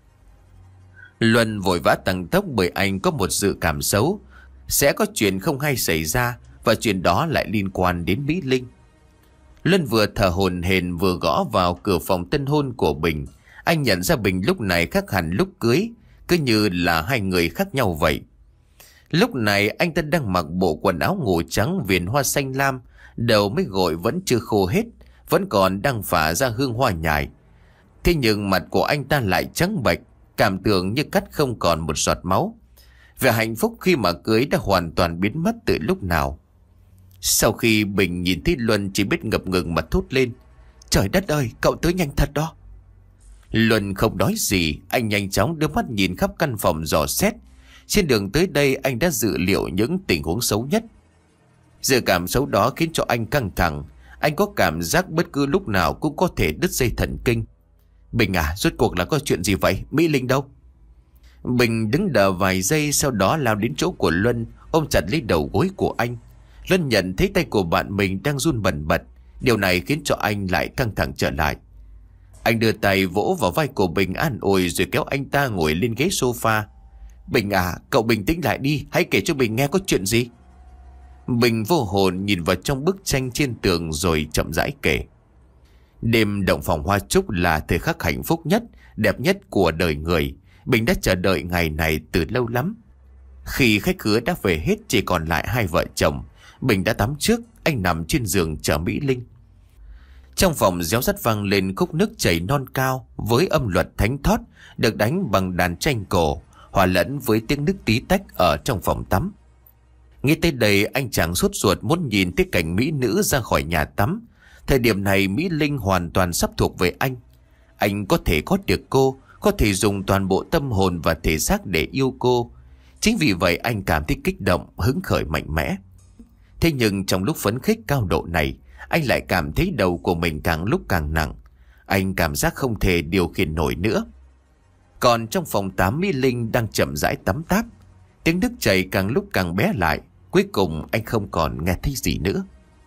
Luân vội vã tăng tốc bởi anh có một dự cảm xấu sẽ có chuyện không hay xảy ra, và chuyện đó lại liên quan đến Mỹ Linh. Luân vừa thở hổn hển vừa gõ vào cửa phòng tân hôn của Bình. Anh nhận ra Bình lúc này khác hẳn lúc cưới, cứ như là hai người khác nhau vậy. Lúc này anh ta đang mặc bộ quần áo ngủ trắng viền hoa xanh lam, đầu mới gội vẫn chưa khô hết, vẫn còn đang phả ra hương hoa nhài. Thế nhưng mặt của anh ta lại trắng bệch, cảm tưởng như cắt không còn một giọt máu. Vẻ hạnh phúc khi mà cưới đã hoàn toàn biến mất từ lúc nào. Sau khi Bình nhìn thấy Luân chỉ biết ngập ngừng mà thốt lên: Trời đất ơi, cậu tới nhanh thật đó. Luân không nói gì, anh nhanh chóng đưa mắt nhìn khắp căn phòng dò xét. Trên đường tới đây anh đã dự liệu những tình huống xấu nhất. Dự cảm xấu đó khiến cho anh căng thẳng. Anh có cảm giác bất cứ lúc nào cũng có thể đứt dây thần kinh. Bình à, rốt cuộc là có chuyện gì vậy? Mỹ Linh đâu? Bình đứng đợi vài giây, sau đó lao đến chỗ của Luân, ôm chặt lấy đầu gối của anh. Luân nhận thấy tay của bạn mình đang run bần bật. Điều này khiến cho anh lại căng thẳng trở lại. Anh đưa tay vỗ vào vai của Bình an ủi, rồi kéo anh ta ngồi lên ghế sofa. Bình à, cậu bình tĩnh lại đi, hãy kể cho Bình nghe có chuyện gì. Bình vô hồn nhìn vào trong bức tranh trên tường rồi chậm rãi kể. Đêm động phòng hoa trúc là thời khắc hạnh phúc nhất, đẹp nhất của đời người. Bình đã chờ đợi ngày này từ lâu lắm. Khi khách khứa đã về hết, chỉ còn lại hai vợ chồng, Bình đã tắm trước, anh nằm trên giường chờ Mỹ Linh. Trong phòng réo rắt vang lên khúc nước chảy non cao với âm luật thánh thót được đánh bằng đàn tranh cổ, hòa lẫn với tiếng nước tí tách ở trong phòng tắm. Nghe tới đây, anh chàng sốt ruột muốn nhìn thấy cảnh mỹ nữ ra khỏi nhà tắm. Thời điểm này Mỹ Linh hoàn toàn sắp thuộc về anh. Anh có thể có được cô, có thể dùng toàn bộ tâm hồn và thể xác để yêu cô. Chính vì vậy anh cảm thấy kích động, hứng khởi mạnh mẽ. Thế nhưng trong lúc phấn khích cao độ này, anh lại cảm thấy đầu của mình càng lúc càng nặng. Anh cảm giác không thể điều khiển nổi nữa. Còn trong phòng tắm, Mỹ Linh đang chậm rãi tắm táp. Tiếng nước chảy càng lúc càng bé lại. Cuối cùng anh không còn nghe thấy gì nữa.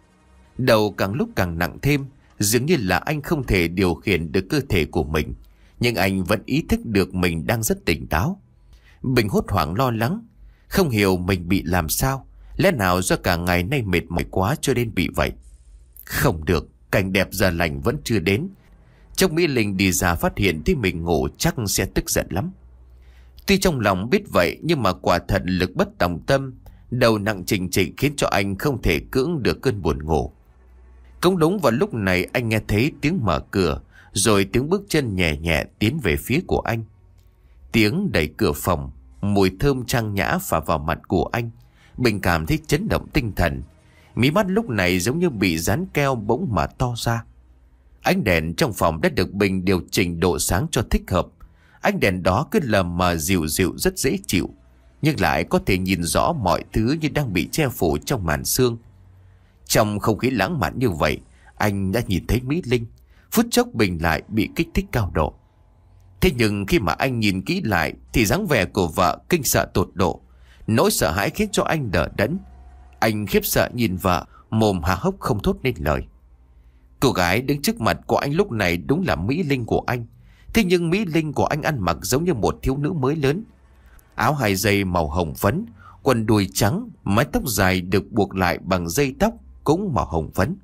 Đầu càng lúc càng nặng thêm, dường như là anh không thể điều khiển được cơ thể của mình. Nhưng anh vẫn ý thức được mình đang rất tỉnh táo. Bình hốt hoảng lo lắng, không hiểu mình bị làm sao. Lẽ nào do cả ngày nay mệt mỏi quá cho nên bị vậy? Không được, cảnh đẹp giờ lành vẫn chưa đến. Chốc Mỹ Linh đi ra phát hiện thấy mình ngủ chắc sẽ tức giận lắm. Tuy trong lòng biết vậy, nhưng mà quả thật lực bất tòng tâm, đầu nặng trình trịch khiến cho anh không thể cưỡng được cơn buồn ngủ. Cũng đúng vào lúc này anh nghe thấy tiếng mở cửa, rồi tiếng bước chân nhẹ nhẹ tiến về phía của anh. Tiếng đẩy cửa phòng, mùi thơm trang nhã phả vào mặt của anh. Bình cảm thấy chấn động tinh thần. Mí mắt lúc này giống như bị dán keo bỗng mà to ra. Ánh đèn trong phòng đã được Bình điều chỉnh độ sáng cho thích hợp. Ánh đèn đó cứ lờ mờ dịu dịu rất dễ chịu, nhưng lại có thể nhìn rõ mọi thứ như đang bị che phủ trong màn sương. Trong không khí lãng mạn như vậy, anh đã nhìn thấy Mỹ Linh. Phút chốc Bình lại bị kích thích cao độ. Thế nhưng khi mà anh nhìn kỹ lại thì dáng vẻ của vợ kinh sợ tột độ. Nỗi sợ hãi khiến cho anh đờ đẫn. Anh khiếp sợ nhìn vợ, mồm há hốc không thốt nên lời. Cô gái đứng trước mặt của anh lúc này đúng là Mỹ Linh của anh. Thế nhưng Mỹ Linh của anh ăn mặc giống như một thiếu nữ mới lớn. Áo hai dây màu hồng phấn, quần đùi trắng, mái tóc dài được buộc lại bằng dây tóc cũng màu hồng phấn.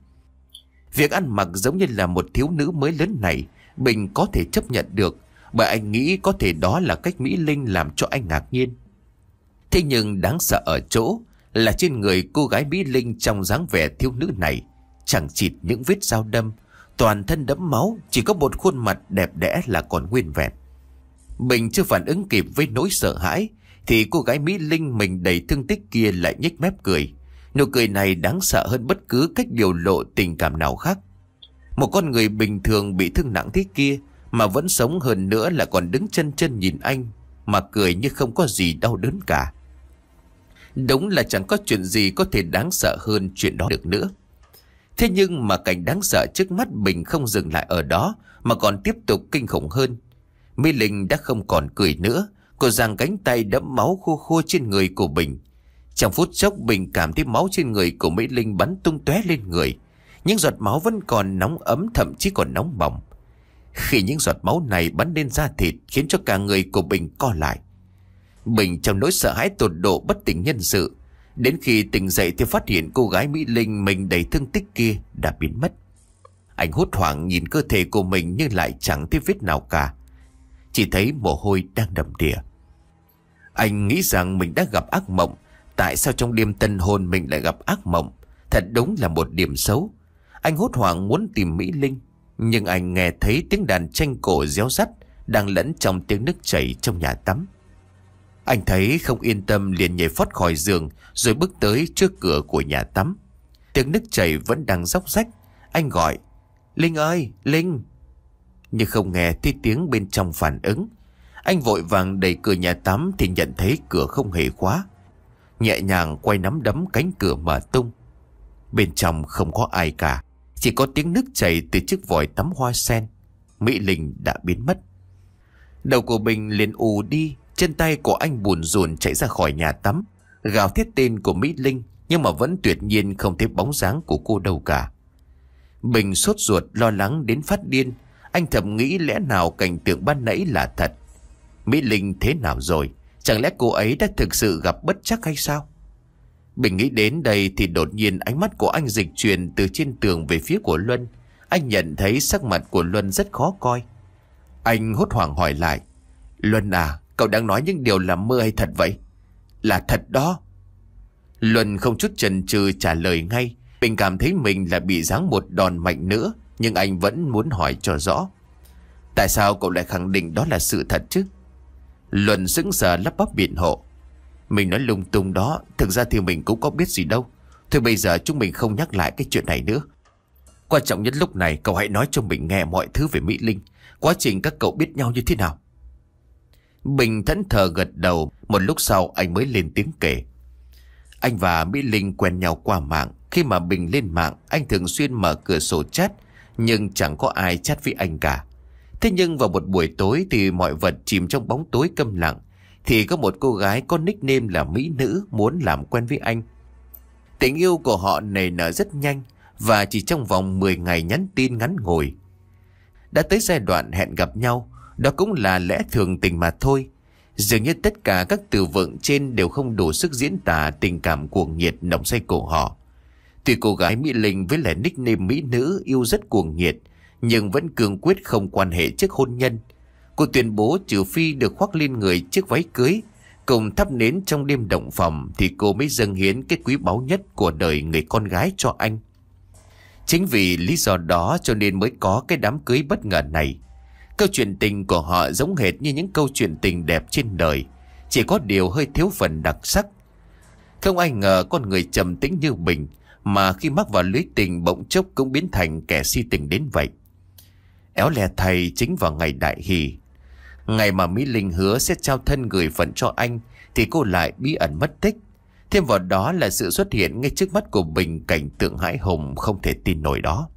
Việc ăn mặc giống như là một thiếu nữ mới lớn này Bình có thể chấp nhận được, bởi anh nghĩ có thể đó là cách Mỹ Linh làm cho anh ngạc nhiên. Thế nhưng đáng sợ ở chỗ là trên người cô gái Mỹ Linh trong dáng vẻ thiếu nữ này chẳng chịt những vết dao đâm, toàn thân đẫm máu, chỉ có một khuôn mặt đẹp đẽ là còn nguyên vẹn. Bình chưa phản ứng kịp với nỗi sợ hãi thì cô gái Mỹ Linh mình đầy thương tích kia lại nhếch mép cười. Nụ cười này đáng sợ hơn bất cứ cách biểu lộ tình cảm nào khác. Một con người bình thường bị thương nặng thế kia mà vẫn sống, hơn nữa là còn đứng chân chân nhìn anh mà cười như không có gì đau đớn cả. Đúng là chẳng có chuyện gì có thể đáng sợ hơn chuyện đó được nữa. Thế nhưng mà cảnh đáng sợ trước mắt Bình không dừng lại ở đó mà còn tiếp tục kinh khủng hơn. Mỹ Linh đã không còn cười nữa. Cô giang cánh tay đẫm máu khô khô trên người của Bình. Trong phút chốc Bình cảm thấy máu trên người của Mỹ Linh bắn tung tóe lên người. Những giọt máu vẫn còn nóng ấm, thậm chí còn nóng bỏng. Khi những giọt máu này bắn lên da thịt khiến cho cả người của Bình co lại. Bình trong nỗi sợ hãi tột độ bất tỉnh nhân sự. Đến khi tỉnh dậy thì phát hiện cô gái Mỹ Linh mình đầy thương tích kia đã biến mất. Anh hốt hoảng nhìn cơ thể của mình nhưng lại chẳng thấy vết nào cả. Chỉ thấy mồ hôi đang đầm đìa. Anh nghĩ rằng mình đã gặp ác mộng. Tại sao trong đêm tân hôn mình lại gặp ác mộng? Thật đúng là một điểm xấu. Anh hốt hoảng muốn tìm Mỹ Linh, nhưng anh nghe thấy tiếng đàn tranh cổ réo rắt đang lẫn trong tiếng nước chảy trong nhà tắm. Anh thấy không yên tâm liền nhảy phót khỏi giường rồi bước tới trước cửa của nhà tắm. Tiếng nước chảy vẫn đang róc rách. Anh gọi: Linh ơi, Linh! Nhưng không nghe thấy tiếng bên trong phản ứng. Anh vội vàng đẩy cửa nhà tắm thì nhận thấy cửa không hề khóa. Nhẹ nhàng quay nắm đấm cánh cửa mở tung. Bên trong không có ai cả, chỉ có tiếng nước chảy từ chiếc vòi tắm hoa sen. Mỹ Linh đã biến mất. Đầu của Bình liền ù đi. Chân tay của anh bùn rùn chạy ra khỏi nhà tắm, gào thét tên của Mỹ Linh, nhưng mà vẫn tuyệt nhiên không thấy bóng dáng của cô đâu cả. Bình sốt ruột lo lắng đến phát điên. Anh thầm nghĩ lẽ nào cảnh tượng ban nãy là thật. Mỹ Linh thế nào rồi? Chẳng lẽ cô ấy đã thực sự gặp bất trắc hay sao? Bình nghĩ đến đây thì đột nhiên ánh mắt của anh dịch chuyển từ trên tường về phía của Luân. Anh nhận thấy sắc mặt của Luân rất khó coi. Anh hốt hoảng hỏi lại: Luân à, cậu đang nói những điều làm mơ hay thật vậy? Là thật đó. Luân không chút chần chừ trả lời ngay. Bình cảm thấy mình là bị giáng một đòn mạnh nữa, nhưng anh vẫn muốn hỏi cho rõ. Tại sao cậu lại khẳng định đó là sự thật chứ? Luân sững sờ lắp bắp biện hộ: Mình nói lung tung đó, thực ra thì mình cũng có biết gì đâu. Thôi bây giờ chúng mình không nhắc lại cái chuyện này nữa. Quan trọng nhất lúc này cậu hãy nói cho mình nghe mọi thứ về Mỹ Linh. Quá trình các cậu biết nhau như thế nào? Bình thẫn thờ gật đầu. Một lúc sau anh mới lên tiếng kể. Anh và Mỹ Linh quen nhau qua mạng. Khi mà Bình lên mạng, anh thường xuyên mở cửa sổ chat, nhưng chẳng có ai chat với anh cả. Thế nhưng vào một buổi tối thì mọi vật chìm trong bóng tối câm lặng, thì có một cô gái có nickname là Mỹ Nữ muốn làm quen với anh. Tình yêu của họ nảy nở rất nhanh, và chỉ trong vòng mười ngày nhắn tin ngắn ngủi đã tới giai đoạn hẹn gặp nhau. Đó cũng là lẽ thường tình mà thôi. Dường như tất cả các từ vựng trên đều không đủ sức diễn tả tình cảm cuồng nhiệt nồng say của họ. Tuy cô gái Mỹ Linh với lại nickname Mỹ Nữ yêu rất cuồng nhiệt, nhưng vẫn cương quyết không quan hệ trước hôn nhân. Cô tuyên bố trừ phi được khoác lên người chiếc váy cưới cùng thắp nến trong đêm động phòng thì cô mới dâng hiến cái quý báu nhất của đời người con gái cho anh. Chính vì lý do đó cho nên mới có cái đám cưới bất ngờ này. Câu chuyện tình của họ giống hệt như những câu chuyện tình đẹp trên đời, chỉ có điều hơi thiếu phần đặc sắc. Không ai ngờ con người trầm tĩnh như Bình mà khi mắc vào lưới tình bỗng chốc cũng biến thành kẻ si tình đến vậy. Éo le thay, chính vào ngày đại hỷ, ngày mà Mỹ Linh hứa sẽ trao thân gửi phận cho anh, thì cô lại bí ẩn mất tích. Thêm vào đó là sự xuất hiện ngay trước mắt của Bình cảnh tượng hãi hùng không thể tin nổi đó.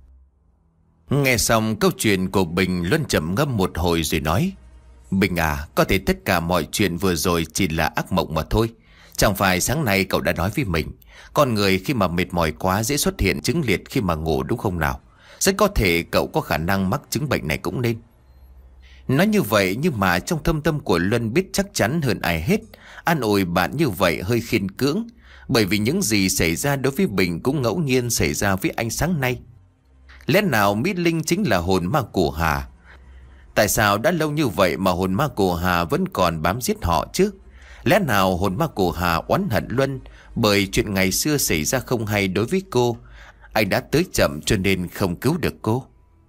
Nghe xong câu chuyện của Bình, Luân trầm ngâm một hồi rồi nói: Bình à, có thể tất cả mọi chuyện vừa rồi chỉ là ác mộng mà thôi. Chẳng phải sáng nay cậu đã nói với mình, con người khi mà mệt mỏi quá dễ xuất hiện chứng liệt khi mà ngủ đúng không nào? Rất có thể cậu có khả năng mắc chứng bệnh này cũng nên. Nói như vậy nhưng mà trong thâm tâm của Luân biết chắc chắn hơn ai hết, an ủi bạn như vậy hơi khiên cưỡng, bởi vì những gì xảy ra đối với Bình cũng ngẫu nhiên xảy ra với anh sáng nay. Lẽ nào Mỹ Linh chính là hồn ma của Hà? Tại sao đã lâu như vậy mà hồn ma của Hà vẫn còn bám giết họ chứ? Lẽ nào hồn ma của Hà oán hận Luân bởi chuyện ngày xưa xảy ra không hay đối với cô? Anh đã tới chậm cho nên không cứu được cô.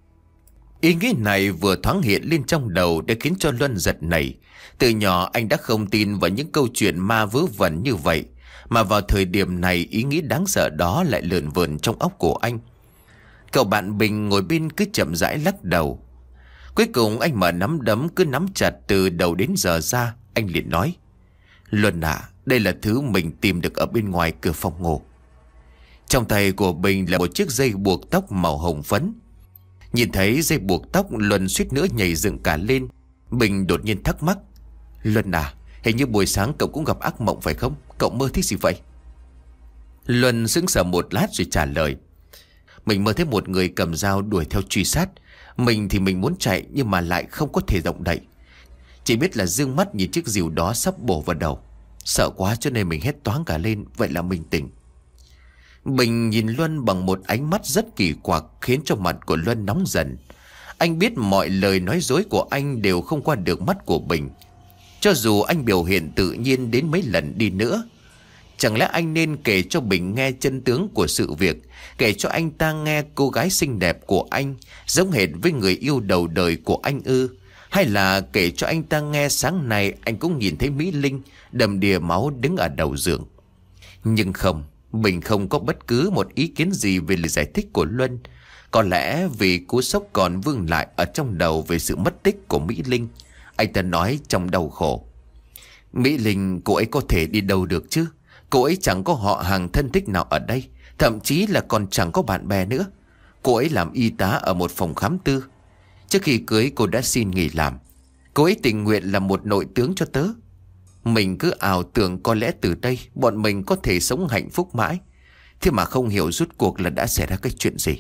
Ý nghĩ này vừa thoáng hiện lên trong đầu đã khiến cho Luân giật nảy. Từ nhỏ anh đã không tin vào những câu chuyện ma vớ vẩn như vậy, mà vào thời điểm này ý nghĩ đáng sợ đó lại lượn vờn trong óc của anh. Cậu bạn Bình ngồi bên cứ chậm rãi lắc đầu. Cuối cùng anh mở nắm đấm cứ nắm chặt từ đầu đến giờ ra. Anh liền nói: Luân à, đây là thứ mình tìm được ở bên ngoài cửa phòng ngủ. Trong tay của Bình là một chiếc dây buộc tóc màu hồng phấn. Nhìn thấy dây buộc tóc, Luân suýt nữa nhảy dựng cả lên. Bình đột nhiên thắc mắc: Luân à, hình như buổi sáng cậu cũng gặp ác mộng phải không? Cậu mơ thấy gì vậy? Luân sững sờ một lát rồi trả lời: Mình mơ thấy một người cầm dao đuổi theo truy sát. Mình thì mình muốn chạy nhưng mà lại không có thể động đậy. Chỉ biết là dương mắt nhìn chiếc rìu đó sắp bổ vào đầu. Sợ quá cho nên mình hét toáng cả lên. Vậy là mình tỉnh. Bình nhìn Luân bằng một ánh mắt rất kỳ quặc, khiến cho mặt của Luân nóng dần. Anh biết mọi lời nói dối của anh đều không qua được mắt của Bình, cho dù anh biểu hiện tự nhiên đến mấy lần đi nữa. Chẳng lẽ anh nên kể cho Bình nghe chân tướng của sự việc, kể cho anh ta nghe cô gái xinh đẹp của anh giống hệt với người yêu đầu đời của anh ư? Hay là kể cho anh ta nghe sáng nay anh cũng nhìn thấy Mỹ Linh đầm đìa máu đứng ở đầu giường. Nhưng không, Bình không có bất cứ một ý kiến gì về lời giải thích của Luân. Có lẽ vì cú sốc còn vương lại ở trong đầu về sự mất tích của Mỹ Linh, anh ta nói trong đau khổ. Mỹ Linh, cô ấy có thể đi đâu được chứ? Cô ấy chẳng có họ hàng thân thích nào ở đây, thậm chí là còn chẳng có bạn bè nữa. Cô ấy làm y tá ở một phòng khám tư. Trước khi cưới cô đã xin nghỉ làm. Cô ấy tình nguyện làm một nội tướng cho tớ. Mình cứ ảo tưởng có lẽ từ đây bọn mình có thể sống hạnh phúc mãi. Thế mà không hiểu rút cuộc là đã xảy ra cái chuyện gì.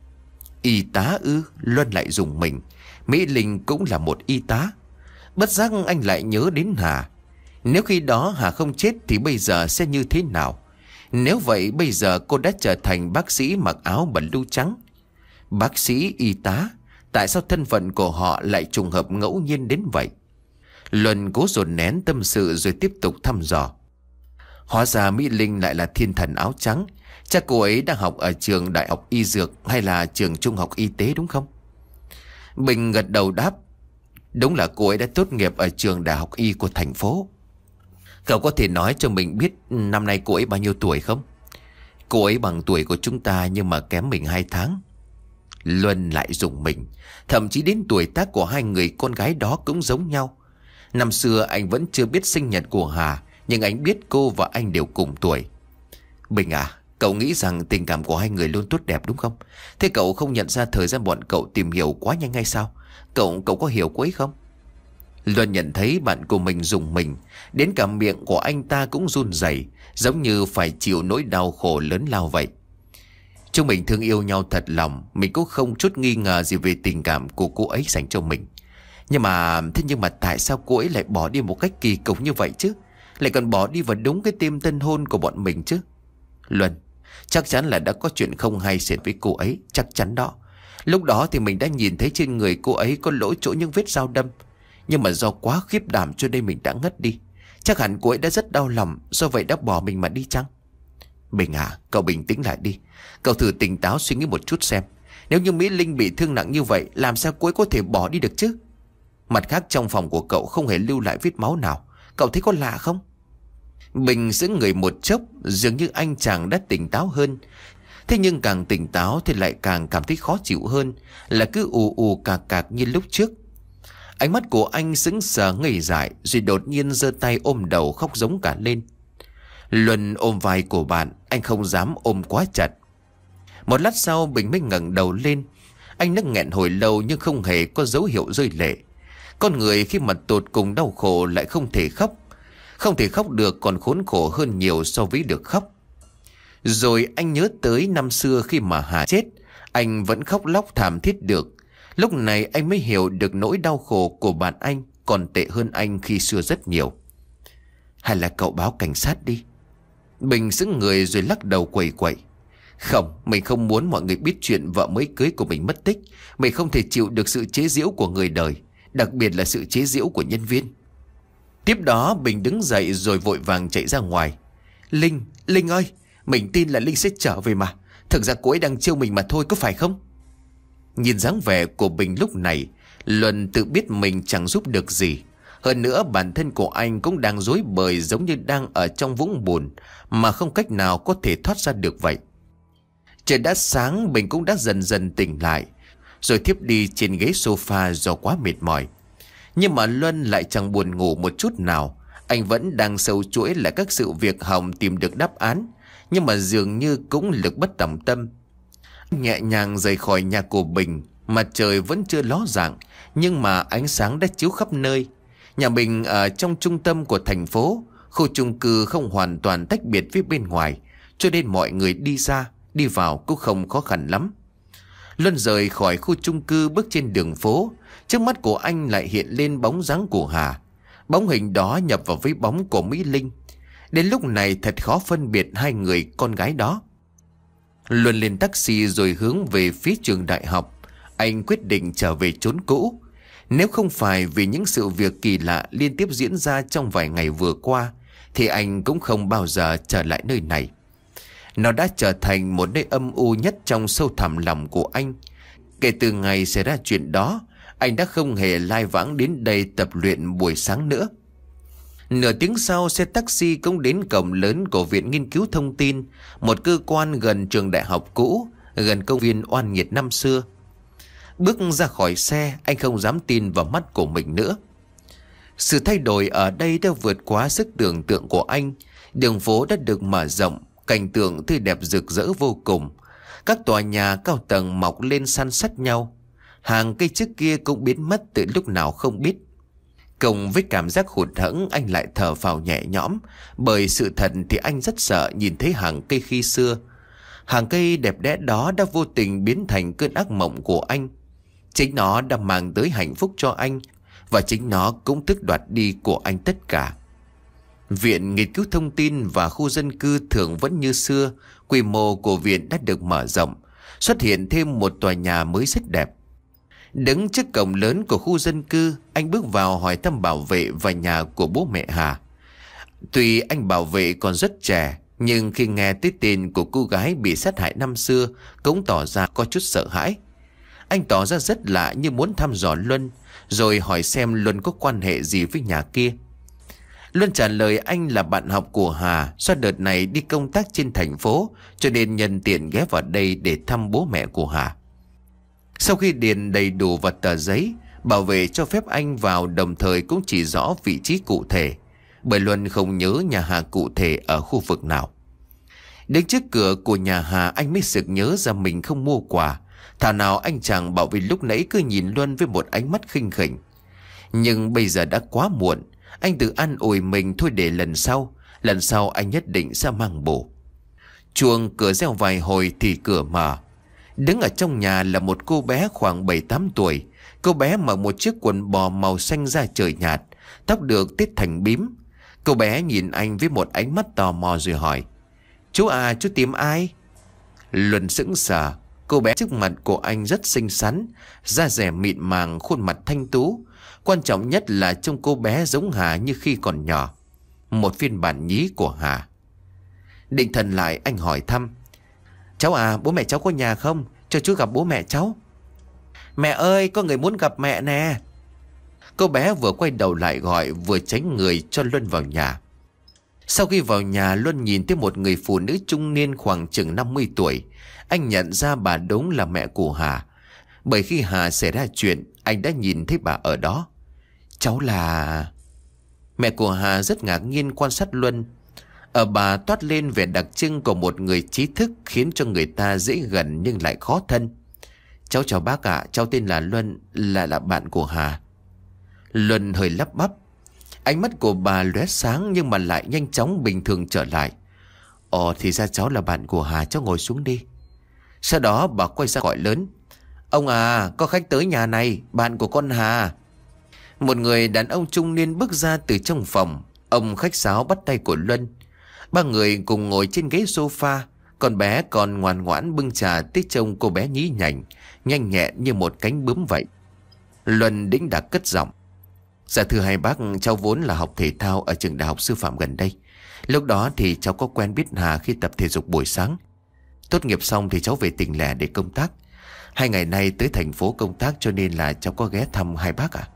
Y tá ư? Luân lại dùng mình. Mỹ Linh cũng là một y tá. Bất giác anh lại nhớ đến Hà. Nếu khi đó Hà không chết thì bây giờ sẽ như thế nào? Nếu vậy bây giờ cô đã trở thành bác sĩ mặc áo blue trắng. Bác sĩ y tá, tại sao thân phận của họ lại trùng hợp ngẫu nhiên đến vậy? Luân cố dồn nén tâm sự rồi tiếp tục thăm dò. Hóa ra Mỹ Linh lại là thiên thần áo trắng. Chắc cô ấy đang học ở trường đại học y dược hay là trường trung học y tế đúng không? Bình gật đầu đáp. Đúng là cô ấy đã tốt nghiệp ở trường đại học y của thành phố. Cậu có thể nói cho mình biết năm nay cô ấy bao nhiêu tuổi không? Cô ấy bằng tuổi của chúng ta nhưng mà kém mình hai tháng. Luân lại dùng mình. Thậm chí đến tuổi tác của hai người con gái đó cũng giống nhau. Năm xưa anh vẫn chưa biết sinh nhật của Hà, nhưng anh biết cô và anh đều cùng tuổi. Bình à, cậu nghĩ rằng tình cảm của hai người luôn tốt đẹp đúng không? Thế cậu không nhận ra thời gian bọn cậu tìm hiểu quá nhanh hay sao? Cậu cậu có hiểu cô ấy không? Luân nhận thấy bạn của mình dùng mình. Đến cả miệng của anh ta cũng run rẩy, giống như phải chịu nỗi đau khổ lớn lao vậy. Chúng mình thương yêu nhau thật lòng. Mình cũng không chút nghi ngờ gì về tình cảm của cô ấy dành cho mình. Nhưng mà Thế nhưng mà tại sao cô ấy lại bỏ đi một cách kỳ cục như vậy chứ? Lại còn bỏ đi vào đúng cái đêm tân hôn của bọn mình chứ? Luân, chắc chắn là đã có chuyện không hay xảy với cô ấy. Chắc chắn đó. Lúc đó thì mình đã nhìn thấy trên người cô ấy có lỗ chỗ những vết dao đâm. Nhưng mà do quá khiếp đảm cho nên mình đã ngất đi. Chắc hẳn cô ấy đã rất đau lòng, do vậy đã bỏ mình mà đi chăng? Bình à, cậu bình tĩnh lại đi. Cậu thử tỉnh táo suy nghĩ một chút xem. Nếu như Mỹ Linh bị thương nặng như vậy, làm sao cô ấy có thể bỏ đi được chứ? Mặt khác trong phòng của cậu không hề lưu lại vết máu nào. Cậu thấy có lạ không? Bình giữ người một chốc, dường như anh chàng đã tỉnh táo hơn. Thế nhưng càng tỉnh táo thì lại càng cảm thấy khó chịu hơn, là cứ ù ù cạc cạc như lúc trước. Ánh mắt của anh sững sờ ngây dại, rồi đột nhiên giơ tay ôm đầu khóc giống cả lên. Luân ôm vai của bạn, anh không dám ôm quá chặt. Một lát sau Bình mới ngẩng đầu lên. Anh nấc nghẹn hồi lâu nhưng không hề có dấu hiệu rơi lệ. Con người khi mà tột cùng đau khổ lại không thể khóc. Không thể khóc được còn khốn khổ hơn nhiều so với được khóc. Rồi anh nhớ tới năm xưa khi mà Hà chết, anh vẫn khóc lóc thảm thiết được. Lúc này anh mới hiểu được nỗi đau khổ của bạn anh còn tệ hơn anh khi xưa rất nhiều. Hay là cậu báo cảnh sát đi? Bình sững người rồi lắc đầu quẩy quẩy. Không, mình không muốn mọi người biết chuyện vợ mới cưới của mình mất tích. Mình không thể chịu được sự chế giễu của người đời, đặc biệt là sự chế giễu của nhân viên. Tiếp đó Bình đứng dậy rồi vội vàng chạy ra ngoài. Linh, Linh ơi, mình tin là Linh sẽ trở về mà. Thực ra cô ấy đang trêu mình mà thôi, có phải không? Nhìn dáng vẻ của Bình lúc này, Luân tự biết mình chẳng giúp được gì. Hơn nữa bản thân của anh cũng đang rối bời, giống như đang ở trong vũng bùn mà không cách nào có thể thoát ra được vậy. Trời đã sáng, Bình cũng đã dần dần tỉnh lại, rồi thiếp đi trên ghế sofa do quá mệt mỏi. Nhưng mà Luân lại chẳng buồn ngủ một chút nào. Anh vẫn đang sâu chuỗi lại các sự việc hòng tìm được đáp án, nhưng mà dường như cũng lực bất tòng tâm. Nhẹ nhàng rời khỏi nhà của Bình. Mặt trời vẫn chưa ló dạng, nhưng mà ánh sáng đã chiếu khắp nơi. Nhà Bình ở trong trung tâm của thành phố, khu chung cư không hoàn toàn tách biệt với bên ngoài, cho nên mọi người đi ra đi vào cũng không khó khăn lắm. Luân rời khỏi khu chung cư bước trên đường phố. Trước mắt của anh lại hiện lên bóng dáng của Hà. Bóng hình đó nhập vào với bóng của Mỹ Linh. Đến lúc này thật khó phân biệt hai người con gái đó. Luân lên taxi rồi hướng về phía trường đại học. Anh quyết định trở về chốn cũ. Nếu không phải vì những sự việc kỳ lạ liên tiếp diễn ra trong vài ngày vừa qua, thì anh cũng không bao giờ trở lại nơi này. Nó đã trở thành một nơi âm u nhất trong sâu thẳm lòng của anh. Kể từ ngày xảy ra chuyện đó, anh đã không hề lai vãng đến đây tập luyện buổi sáng nữa. Nửa tiếng sau, xe taxi cũng đến cổng lớn của Viện Nghiên cứu Thông tin, một cơ quan gần trường đại học cũ, gần công viên oan nghiệt năm xưa. Bước ra khỏi xe, anh không dám tin vào mắt của mình nữa. Sự thay đổi ở đây đã vượt quá sức tưởng tượng của anh. Đường phố đã được mở rộng, cảnh tượng tươi đẹp rực rỡ vô cùng. Các tòa nhà cao tầng mọc lên san sát nhau. Hàng cây trước kia cũng biến mất từ lúc nào không biết. Cộng với cảm giác hụt hẫng, anh lại thở phào nhẹ nhõm. Bởi sự thật thì anh rất sợ nhìn thấy hàng cây khi xưa. Hàng cây đẹp đẽ đó đã vô tình biến thành cơn ác mộng của anh. Chính nó đã mang tới hạnh phúc cho anh, và chính nó cũng tước đoạt đi của anh tất cả. Viện Nghiên cứu Thông tin và khu dân cư thường vẫn như xưa. Quy mô của viện đã được mở rộng, xuất hiện thêm một tòa nhà mới rất đẹp. Đứng trước cổng lớn của khu dân cư, anh bước vào hỏi thăm bảo vệ và nhà của bố mẹ Hà. Tuy anh bảo vệ còn rất trẻ, nhưng khi nghe tới tên của cô gái bị sát hại năm xưa cũng tỏ ra có chút sợ hãi. Anh tỏ ra rất lạ, như muốn thăm dò Luân, rồi hỏi xem Luân có quan hệ gì với nhà kia. Luân trả lời anh là bạn học của Hà, do đợt này đi công tác trên thành phố, cho nên nhân tiện ghé vào đây để thăm bố mẹ của Hà. Sau khi điền đầy đủ vào tờ giấy, bảo vệ cho phép anh vào, đồng thời cũng chỉ rõ vị trí cụ thể, bởi Luân không nhớ nhà Hà cụ thể ở khu vực nào. Đến trước cửa của nhà Hà, anh mới sực nhớ ra mình không mua quà. Thảo nào anh chàng bảo vệ lúc nãy cứ nhìn Luân với một ánh mắt khinh khỉnh. Nhưng bây giờ đã quá muộn. Anh tự an ủi mình thôi, để lần sau Lần sau anh nhất định sẽ mang bổ. Chuông cửa reo vài hồi thì cửa mở. Đứng ở trong nhà là một cô bé khoảng bảy tám tuổi. Cô bé mặc một chiếc quần bò màu xanh da trời nhạt, tóc được tết thành bím. Cô bé nhìn anh với một ánh mắt tò mò rồi hỏi: "Chú à, chú tìm ai?" Luân sững sờ. Cô bé trước mặt của anh rất xinh xắn, da dẻ mịn màng, khuôn mặt thanh tú. Quan trọng nhất là trông cô bé giống Hà như khi còn nhỏ, một phiên bản nhí của Hà. Định thần lại, anh hỏi thăm: "Cháu à, bố mẹ cháu có nhà không? Cho chú gặp bố mẹ cháu." "Mẹ ơi, có người muốn gặp mẹ nè." Cô bé vừa quay đầu lại gọi, vừa tránh người cho Luân vào nhà. Sau khi vào nhà, Luân nhìn thấy một người phụ nữ trung niên khoảng chừng năm mươi tuổi. Anh nhận ra bà đúng là mẹ của Hà, bởi khi Hà xảy ra chuyện, anh đã nhìn thấy bà ở đó. "Cháu là..." Mẹ của Hà rất ngạc nhiên quan sát Luân. Ở bà toát lên vẻ đặc trưng của một người trí thức, khiến cho người ta dễ gần nhưng lại khó thân. "Cháu chào bác ạ, cháu tên là Luân, là là bạn của Hà." Luân hơi lắp bắp. Ánh mắt của bà lóe sáng nhưng mà lại nhanh chóng bình thường trở lại. "Ồ, thì ra cháu là bạn của Hà, cháu ngồi xuống đi." Sau đó bà quay ra gọi lớn: "Ông à, có khách tới nhà này, bạn của con Hà." Một người đàn ông trung niên bước ra từ trong phòng. Ông khách sáo bắt tay của Luân. Ba người cùng ngồi trên ghế sofa. Con bé còn ngoan ngoãn bưng trà, tới trông cô bé nhí nhảnh, nhanh nhẹn như một cánh bướm vậy. Luân đĩnh đạc cất giọng: "Dạ thưa hai bác, cháu vốn là học thể thao ở trường đại học sư phạm gần đây. Lúc đó thì cháu có quen biết Hà khi tập thể dục buổi sáng. Tốt nghiệp xong thì cháu về tỉnh lẻ để công tác. Hai ngày nay tới thành phố công tác, cho nên là cháu có ghé thăm hai bác ạ."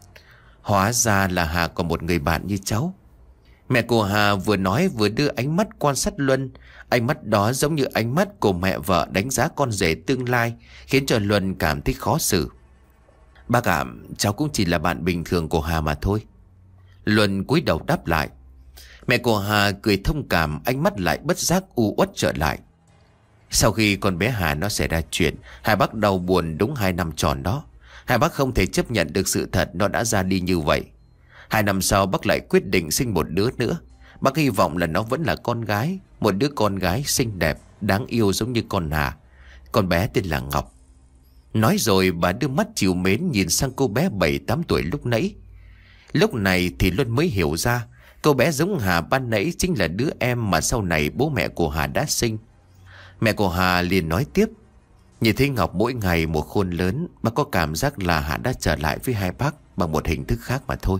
Hóa ra là Hà có một người bạn như cháu. Mẹ của Hà vừa nói vừa đưa ánh mắt quan sát Luân. Ánh mắt đó giống như ánh mắt của mẹ vợ đánh giá con rể tương lai, khiến cho Luân cảm thấy khó xử. "Bác ạ, cháu cũng chỉ là bạn bình thường của Hà mà thôi." Luân cúi đầu đáp lại. Mẹ của Hà cười thông cảm, ánh mắt lại bất giác u uất trở lại. Sau khi con bé Hà nó xảy ra chuyện, hai bác đau buồn đúng hai năm tròn đó. Hai bác không thể chấp nhận được sự thật nó đã ra đi như vậy. Hai năm sau bác lại quyết định sinh một đứa nữa. Bác hy vọng là nó vẫn là con gái, một đứa con gái xinh đẹp, đáng yêu giống như con Hà. Con bé tên là Ngọc. Nói rồi bà đưa mắt trìu mến nhìn sang cô bé bảy tám tuổi lúc nãy. Lúc này thì Luân mới hiểu ra, cô bé giống Hà ban nãy chính là đứa em mà sau này bố mẹ của Hà đã sinh. Mẹ của Hà liền nói tiếp: "Nhìn thấy Ngọc mỗi ngày một khôn lớn, bác có cảm giác là Hà đã trở lại với hai bác bằng một hình thức khác mà thôi."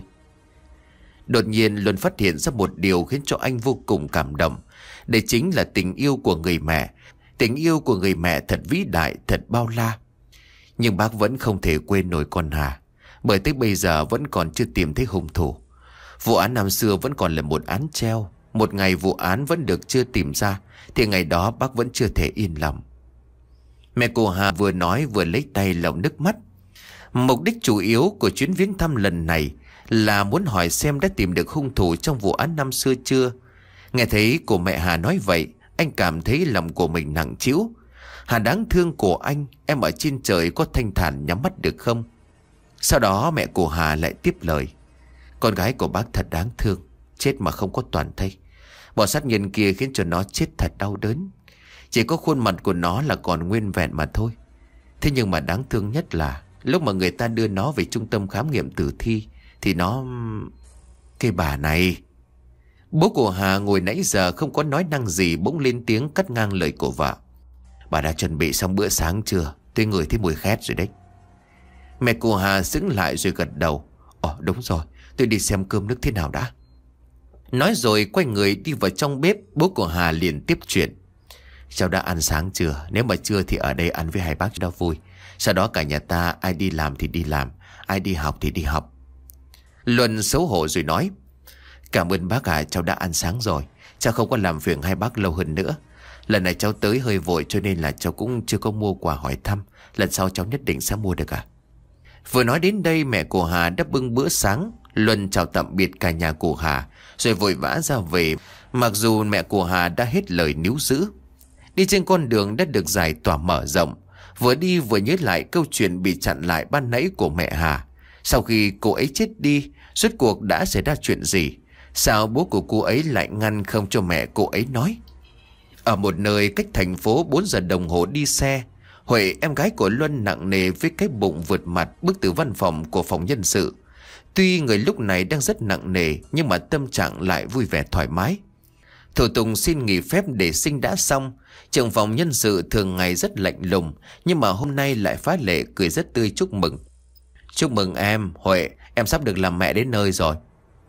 Đột nhiên Luân phát hiện ra một điều khiến cho anh vô cùng cảm động. Đây chính là tình yêu của người mẹ. Tình yêu của người mẹ thật vĩ đại, thật bao la. Nhưng bác vẫn không thể quên nổi con Hà, bởi tới bây giờ vẫn còn chưa tìm thấy hung thủ. Vụ án năm xưa vẫn còn là một án treo. Một ngày vụ án vẫn được chưa tìm ra thì ngày đó bác vẫn chưa thể yên lòng. Mẹ cô Hà vừa nói vừa lấy tay lau nước mắt. Mục đích chủ yếu của chuyến viếng thăm lần này là muốn hỏi xem đã tìm được hung thủ trong vụ án năm xưa chưa. Nghe thấy cô mẹ Hà nói vậy, anh cảm thấy lòng của mình nặng trĩu. Hà đáng thương của anh, em ở trên trời có thanh thản nhắm mắt được không? Sau đó mẹ của Hà lại tiếp lời. Con gái của bác thật đáng thương, chết mà không có toàn thây. Bọn sát nhân kia khiến cho nó chết thật đau đớn. Chỉ có khuôn mặt của nó là còn nguyên vẹn mà thôi. Thế nhưng mà đáng thương nhất là lúc mà người ta đưa nó về trung tâm khám nghiệm tử thi thì nó... Cái bà này... Bố của Hà ngồi nãy giờ không có nói năng gì bỗng lên tiếng cắt ngang lời của vợ. Bà đã chuẩn bị xong bữa sáng chưa? Tôi ngửi thấy mùi khét rồi đấy. Mẹ của Hà sững lại rồi gật đầu. Ồ đúng rồi, tôi đi xem cơm nước thế nào đã. Nói rồi quay người đi vào trong bếp. Bố của Hà liền tiếp chuyện. Cháu đã ăn sáng chưa? Nếu mà chưa thì ở đây ăn với hai bác cho nó vui. Sau đó cả nhà ta ai đi làm thì đi làm, ai đi học thì đi học. Luân xấu hổ rồi nói. Cảm ơn bác à, cháu đã ăn sáng rồi. Cháu không có làm phiền hai bác lâu hơn nữa. Lần này cháu tới hơi vội cho nên là cháu cũng chưa có mua quà hỏi thăm. Lần sau cháu nhất định sẽ mua được à. Vừa nói đến đây mẹ của Hà đã bưng bữa sáng. Luân chào tạm biệt cả nhà của Hà rồi vội vã ra về. Mặc dù mẹ của Hà đã hết lời níu giữ. Đi trên con đường đã được giải tỏa mở rộng. Vừa đi vừa nhớ lại câu chuyện bị chặn lại ban nãy của mẹ Hà. Sau khi cô ấy chết đi, rốt cuộc đã xảy ra chuyện gì? Sao bố của cô ấy lại ngăn không cho mẹ cô ấy nói? Ở một nơi cách thành phố bốn giờ đồng hồ đi xe, Huệ, em gái của Luân, nặng nề với cái bụng vượt mặt bước từ văn phòng của phòng nhân sự. Tuy người lúc này đang rất nặng nề nhưng mà tâm trạng lại vui vẻ thoải mái. Thủ tục xin nghỉ phép để sinh đã xong. Trưởng phòng nhân sự thường ngày rất lạnh lùng nhưng mà hôm nay lại phá lệ cười rất tươi chúc mừng. Chúc mừng em, Huệ, em sắp được làm mẹ đến nơi rồi.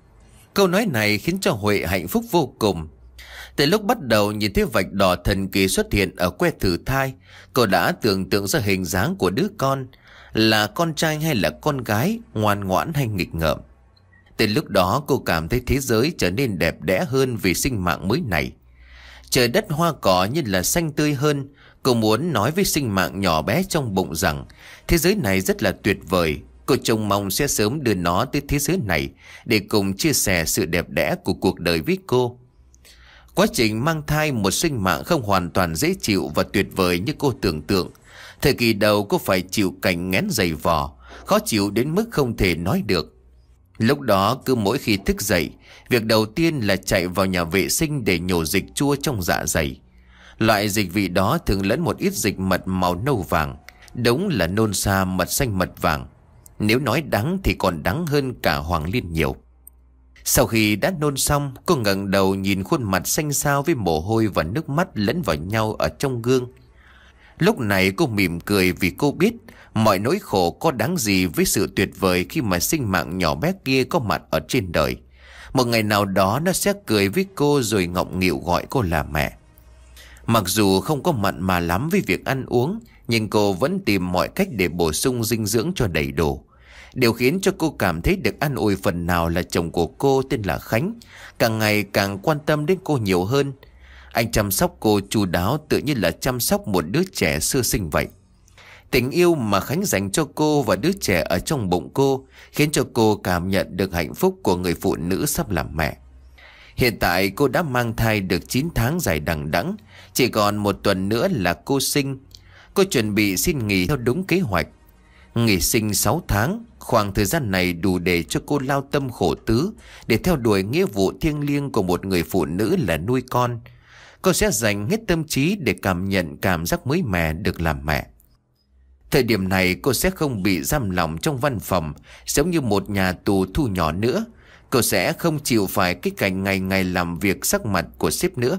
Câu nói này khiến cho Huệ hạnh phúc vô cùng. Từ lúc bắt đầu nhìn thấy vạch đỏ thần kỳ xuất hiện ở que thử thai, cô đã tưởng tượng ra hình dáng của đứa con, là con trai hay là con gái, ngoan ngoãn hay nghịch ngợm. Từ lúc đó cô cảm thấy thế giới trở nên đẹp đẽ hơn vì sinh mạng mới này. Trời đất hoa cỏ như là xanh tươi hơn. Cô muốn nói với sinh mạng nhỏ bé trong bụng rằng thế giới này rất là tuyệt vời. Cô trông mong sẽ sớm đưa nó tới thế giới này để cùng chia sẻ sự đẹp đẽ của cuộc đời với cô. Quá trình mang thai một sinh mạng không hoàn toàn dễ chịu và tuyệt vời như cô tưởng tượng. Thời kỳ đầu cô phải chịu cảnh nghén dày vò, khó chịu đến mức không thể nói được. Lúc đó cứ mỗi khi thức dậy, việc đầu tiên là chạy vào nhà vệ sinh để nhổ dịch chua trong dạ dày. Loại dịch vị đó thường lẫn một ít dịch mật màu nâu vàng, đúng là nôn xa mật xanh mật vàng. Nếu nói đắng thì còn đắng hơn cả hoàng liên nhiều. Sau khi đã nôn xong, cô ngẩng đầu nhìn khuôn mặt xanh xao với mồ hôi và nước mắt lẫn vào nhau ở trong gương. Lúc này cô mỉm cười vì cô biết mọi nỗi khổ có đáng gì với sự tuyệt vời khi mà sinh mạng nhỏ bé kia có mặt ở trên đời. Một ngày nào đó nó sẽ cười với cô rồi ngọng nghịu gọi cô là mẹ. Mặc dù không có mặn mà lắm với việc ăn uống, nhưng cô vẫn tìm mọi cách để bổ sung dinh dưỡng cho đầy đủ. Điều khiến cho cô cảm thấy được an ủi phần nào là chồng của cô tên là Khánh càng ngày càng quan tâm đến cô nhiều hơn. Anh chăm sóc cô chu đáo tự như là chăm sóc một đứa trẻ sơ sinh vậy. Tình yêu mà Khánh dành cho cô và đứa trẻ ở trong bụng cô khiến cho cô cảm nhận được hạnh phúc của người phụ nữ sắp làm mẹ. Hiện tại cô đã mang thai được chín tháng dài đằng đẵng, chỉ còn một tuần nữa là cô sinh. Cô chuẩn bị xin nghỉ theo đúng kế hoạch. Nghỉ sinh sáu tháng, khoảng thời gian này đủ để cho cô lao tâm khổ tứ để theo đuổi nghĩa vụ thiêng liêng của một người phụ nữ là nuôi con. Cô sẽ dành hết tâm trí để cảm nhận cảm giác mới mẻ được làm mẹ. Thời điểm này cô sẽ không bị giam lỏng trong văn phòng giống như một nhà tù thu nhỏ nữa. Cô sẽ không chịu phải cái cảnh ngày ngày làm việc sắc mặt của sếp nữa.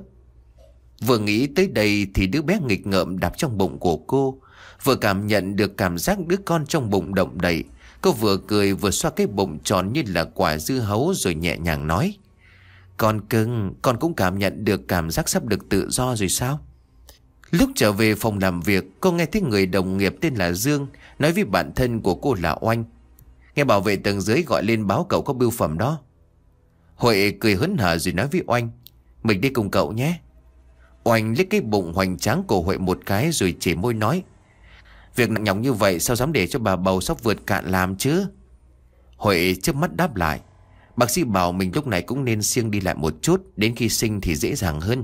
Vừa nghĩ tới đây thì đứa bé nghịch ngợm đạp trong bụng của cô. Vừa cảm nhận được cảm giác đứa con trong bụng động đậy, cô vừa cười vừa xoa cái bụng tròn như là quả dưa hấu rồi nhẹ nhàng nói: Con cưng, con cũng cảm nhận được cảm giác sắp được tự do rồi sao? Lúc trở về phòng làm việc, cô nghe thấy người đồng nghiệp tên là Dương nói với bạn thân của cô là Oanh. Nghe bảo vệ tầng dưới gọi lên báo cậu có bưu phẩm đó. Huệ cười hớn hở rồi nói với Oanh, mình đi cùng cậu nhé. Oanh liếc cái bụng hoành tráng của Huệ một cái rồi chỉ môi nói, việc nặng nhọc như vậy sao dám để cho bà bầu sắp vượt cạn làm chứ. Huệ chớp mắt đáp lại, bác sĩ bảo mình lúc này cũng nên siêng đi lại một chút, đến khi sinh thì dễ dàng hơn.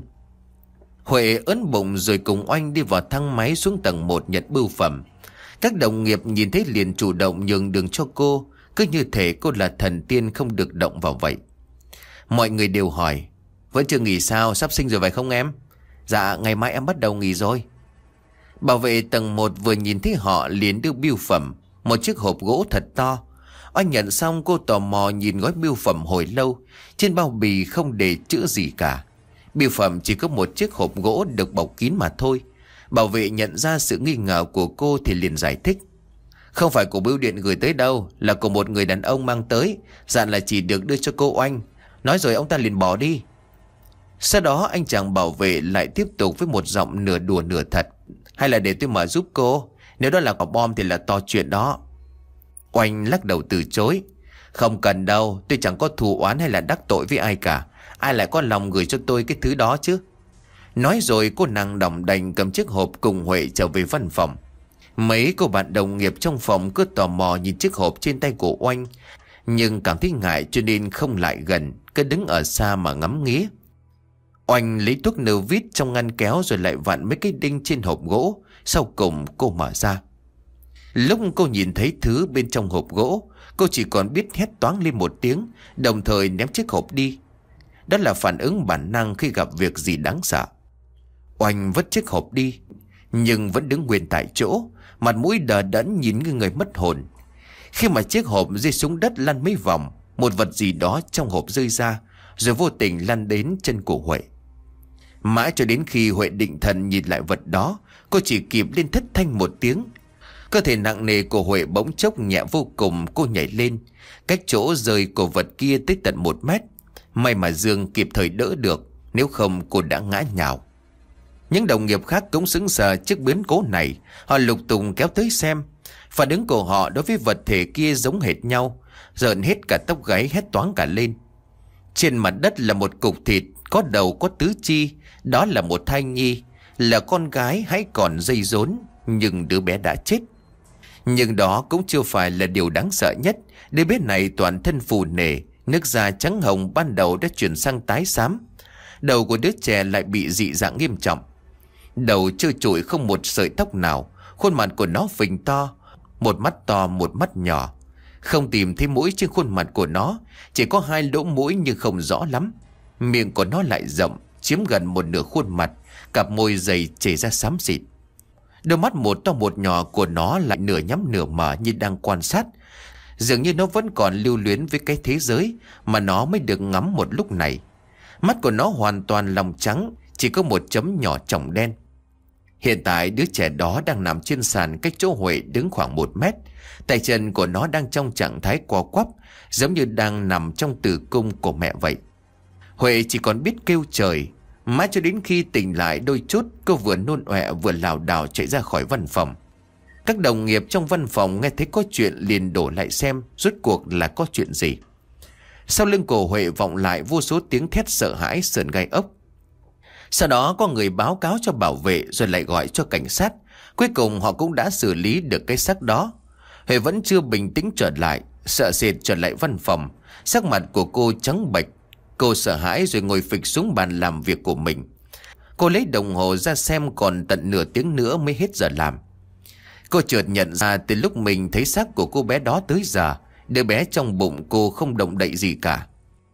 Huệ ớn bụng rồi cùng Oanh đi vào thang máy xuống tầng một nhận bưu phẩm. Các đồng nghiệp nhìn thấy liền chủ động nhường đường cho cô, cứ như thể cô là thần tiên không được động vào vậy. Mọi người đều hỏi, vẫn chưa nghỉ sao, sắp sinh rồi phải không em? Dạ, ngày mai em bắt đầu nghỉ rồi. Bảo vệ tầng một vừa nhìn thấy họ liền đưa bưu phẩm, một chiếc hộp gỗ thật to. Oanh nhận xong cô tò mò nhìn gói bưu phẩm hồi lâu. Trên bao bì không để chữ gì cả. Bưu phẩm chỉ có một chiếc hộp gỗ được bọc kín mà thôi. Bảo vệ nhận ra sự nghi ngờ của cô thì liền giải thích, không phải của bưu điện gửi tới đâu, là của một người đàn ông mang tới, dặn là chỉ được đưa cho cô Oanh. Nói rồi ông ta liền bỏ đi. Sau đó anh chàng bảo vệ lại tiếp tục với một giọng nửa đùa nửa thật, hay là để tôi mở giúp cô, nếu đó là quả bom thì là to chuyện đó. Oanh lắc đầu từ chối, không cần đâu, tôi chẳng có thù oán hay là đắc tội với ai cả, ai lại có lòng gửi cho tôi cái thứ đó chứ. Nói rồi cô nàng đỏng đành cầm chiếc hộp cùng Huệ trở về văn phòng. Mấy cô bạn đồng nghiệp trong phòng cứ tò mò nhìn chiếc hộp trên tay của Oanh, nhưng cảm thấy ngại cho nên không lại gần, cứ đứng ở xa mà ngắm nghía. Oanh lấy thuốc nơ vít trong ngăn kéo rồi lại vặn mấy cái đinh trên hộp gỗ. Sau cùng cô mở ra. Lúc cô nhìn thấy thứ bên trong hộp gỗ, cô chỉ còn biết hét toáng lên một tiếng, đồng thời ném chiếc hộp đi. Đó là phản ứng bản năng khi gặp việc gì đáng sợ. Oanh vứt chiếc hộp đi, nhưng vẫn đứng nguyên tại chỗ, mặt mũi đờ đẫn nhìn như người mất hồn. Khi mà chiếc hộp rơi xuống đất lăn mấy vòng, một vật gì đó trong hộp rơi ra, rồi vô tình lăn đến chân của Huệ. Mãi cho đến khi Huệ định thần nhìn lại vật đó, cô chỉ kịp lên thất thanh một tiếng. Cơ thể nặng nề của Huệ bỗng chốc nhẹ vô cùng, cô nhảy lên, cách chỗ rơi của vật kia tới tận một mét. May mà Dương kịp thời đỡ được, nếu không cô đã ngã nhào. Những đồng nghiệp khác cũng sững sờ trước biến cố này, họ lục tục kéo tới xem. Phản ứng của họ đối với vật thể kia giống hệt nhau, rợn hết cả tóc gáy, hét toáng cả lên. Trên mặt đất là một cục thịt, có đầu có tứ chi, đó là một thai nhi, là con gái hãy còn dây rốn, nhưng đứa bé đã chết. Nhưng đó cũng chưa phải là điều đáng sợ nhất. Đứa bé này toàn thân phù nề, nước da trắng hồng ban đầu đã chuyển sang tái xám. Đầu của đứa trẻ lại bị dị dạng nghiêm trọng. Đầu trơ trụi không một sợi tóc nào, khuôn mặt của nó phình to, một mắt to một mắt nhỏ. Không tìm thấy mũi trên khuôn mặt của nó, chỉ có hai lỗ mũi nhưng không rõ lắm. Miệng của nó lại rộng, chiếm gần một nửa khuôn mặt, cặp môi dày chảy ra xám xịt. Đôi mắt một to một nhỏ của nó lại nửa nhắm nửa mở như đang quan sát. Dường như nó vẫn còn lưu luyến với cái thế giới mà nó mới được ngắm một lúc này. Mắt của nó hoàn toàn lòng trắng, chỉ có một chấm nhỏ tròng đen. Hiện tại đứa trẻ đó đang nằm trên sàn cách chỗ Huệ đứng khoảng một mét. Tay chân của nó đang trong trạng thái co quắp, giống như đang nằm trong tử cung của mẹ vậy. Huệ chỉ còn biết kêu trời. Mãi cho đến khi tỉnh lại đôi chút, cô vừa nôn ọe vừa lảo đảo chạy ra khỏi văn phòng. Các đồng nghiệp trong văn phòng nghe thấy có chuyện liền đổ lại xem rốt cuộc là có chuyện gì. Sau lưng cổ Huệ vọng lại vô số tiếng thét sợ hãi sởn gai ốc. Sau đó có người báo cáo cho bảo vệ rồi lại gọi cho cảnh sát. Cuối cùng họ cũng đã xử lý được cái xác đó. Huệ vẫn chưa bình tĩnh trở lại, sợ sệt trở lại văn phòng. Sắc mặt của cô trắng bệch. Cô sợ hãi rồi ngồi phịch xuống bàn làm việc của mình. Cô lấy đồng hồ ra xem còn tận nửa tiếng nữa mới hết giờ làm. Cô chợt nhận ra từ lúc mình thấy xác của cô bé đó tới giờ, đứa bé trong bụng cô không động đậy gì cả.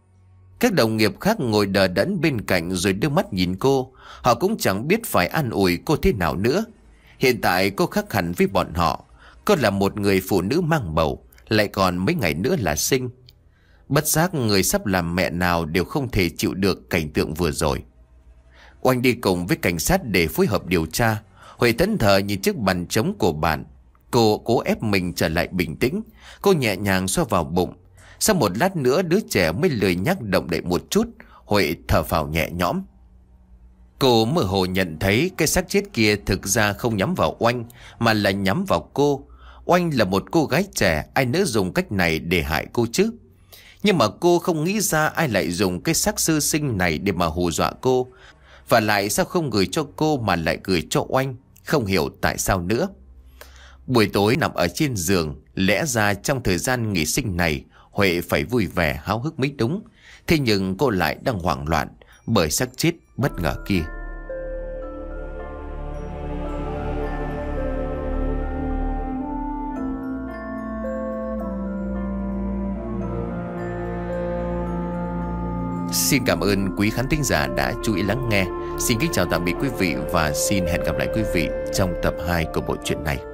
Các đồng nghiệp khác ngồi đờ đẫn bên cạnh rồi đưa mắt nhìn cô. Họ cũng chẳng biết phải an ủi cô thế nào nữa. Hiện tại cô khác hẳn với bọn họ. Cô là một người phụ nữ mang bầu, lại còn mấy ngày nữa là sinh. Bất giác người sắp làm mẹ nào đều không thể chịu được cảnh tượng vừa rồi. Oanh đi cùng với cảnh sát để phối hợp điều tra. Huệ thẫn thờ nhìn chiếc bàn trống của bạn. Cô cố ép mình trở lại bình tĩnh. Cô nhẹ nhàng xoa vào bụng. Sau một lát nữa đứa trẻ mới lười nhắc động đậy một chút. Huệ thở phào nhẹ nhõm. Cô mơ hồ nhận thấy cái xác chết kia thực ra không nhắm vào Oanh, mà là nhắm vào cô. Oanh là một cô gái trẻ, ai nỡ dùng cách này để hại cô chứ? Nhưng mà cô không nghĩ ra ai lại dùng cái xác sơ sinh này để mà hù dọa cô. Và lại sao không gửi cho cô mà lại gửi cho Oanh? Không hiểu tại sao nữa. Buổi tối nằm ở trên giường, lẽ ra trong thời gian nghỉ sinh này Huệ phải vui vẻ háo hức mới đúng. Thế nhưng cô lại đang hoảng loạn bởi xác chết bất ngờ kia. Xin cảm ơn quý khán thính giả đã chú ý lắng nghe. Xin kính chào tạm biệt quý vị và xin hẹn gặp lại quý vị trong tập hai của bộ truyện này.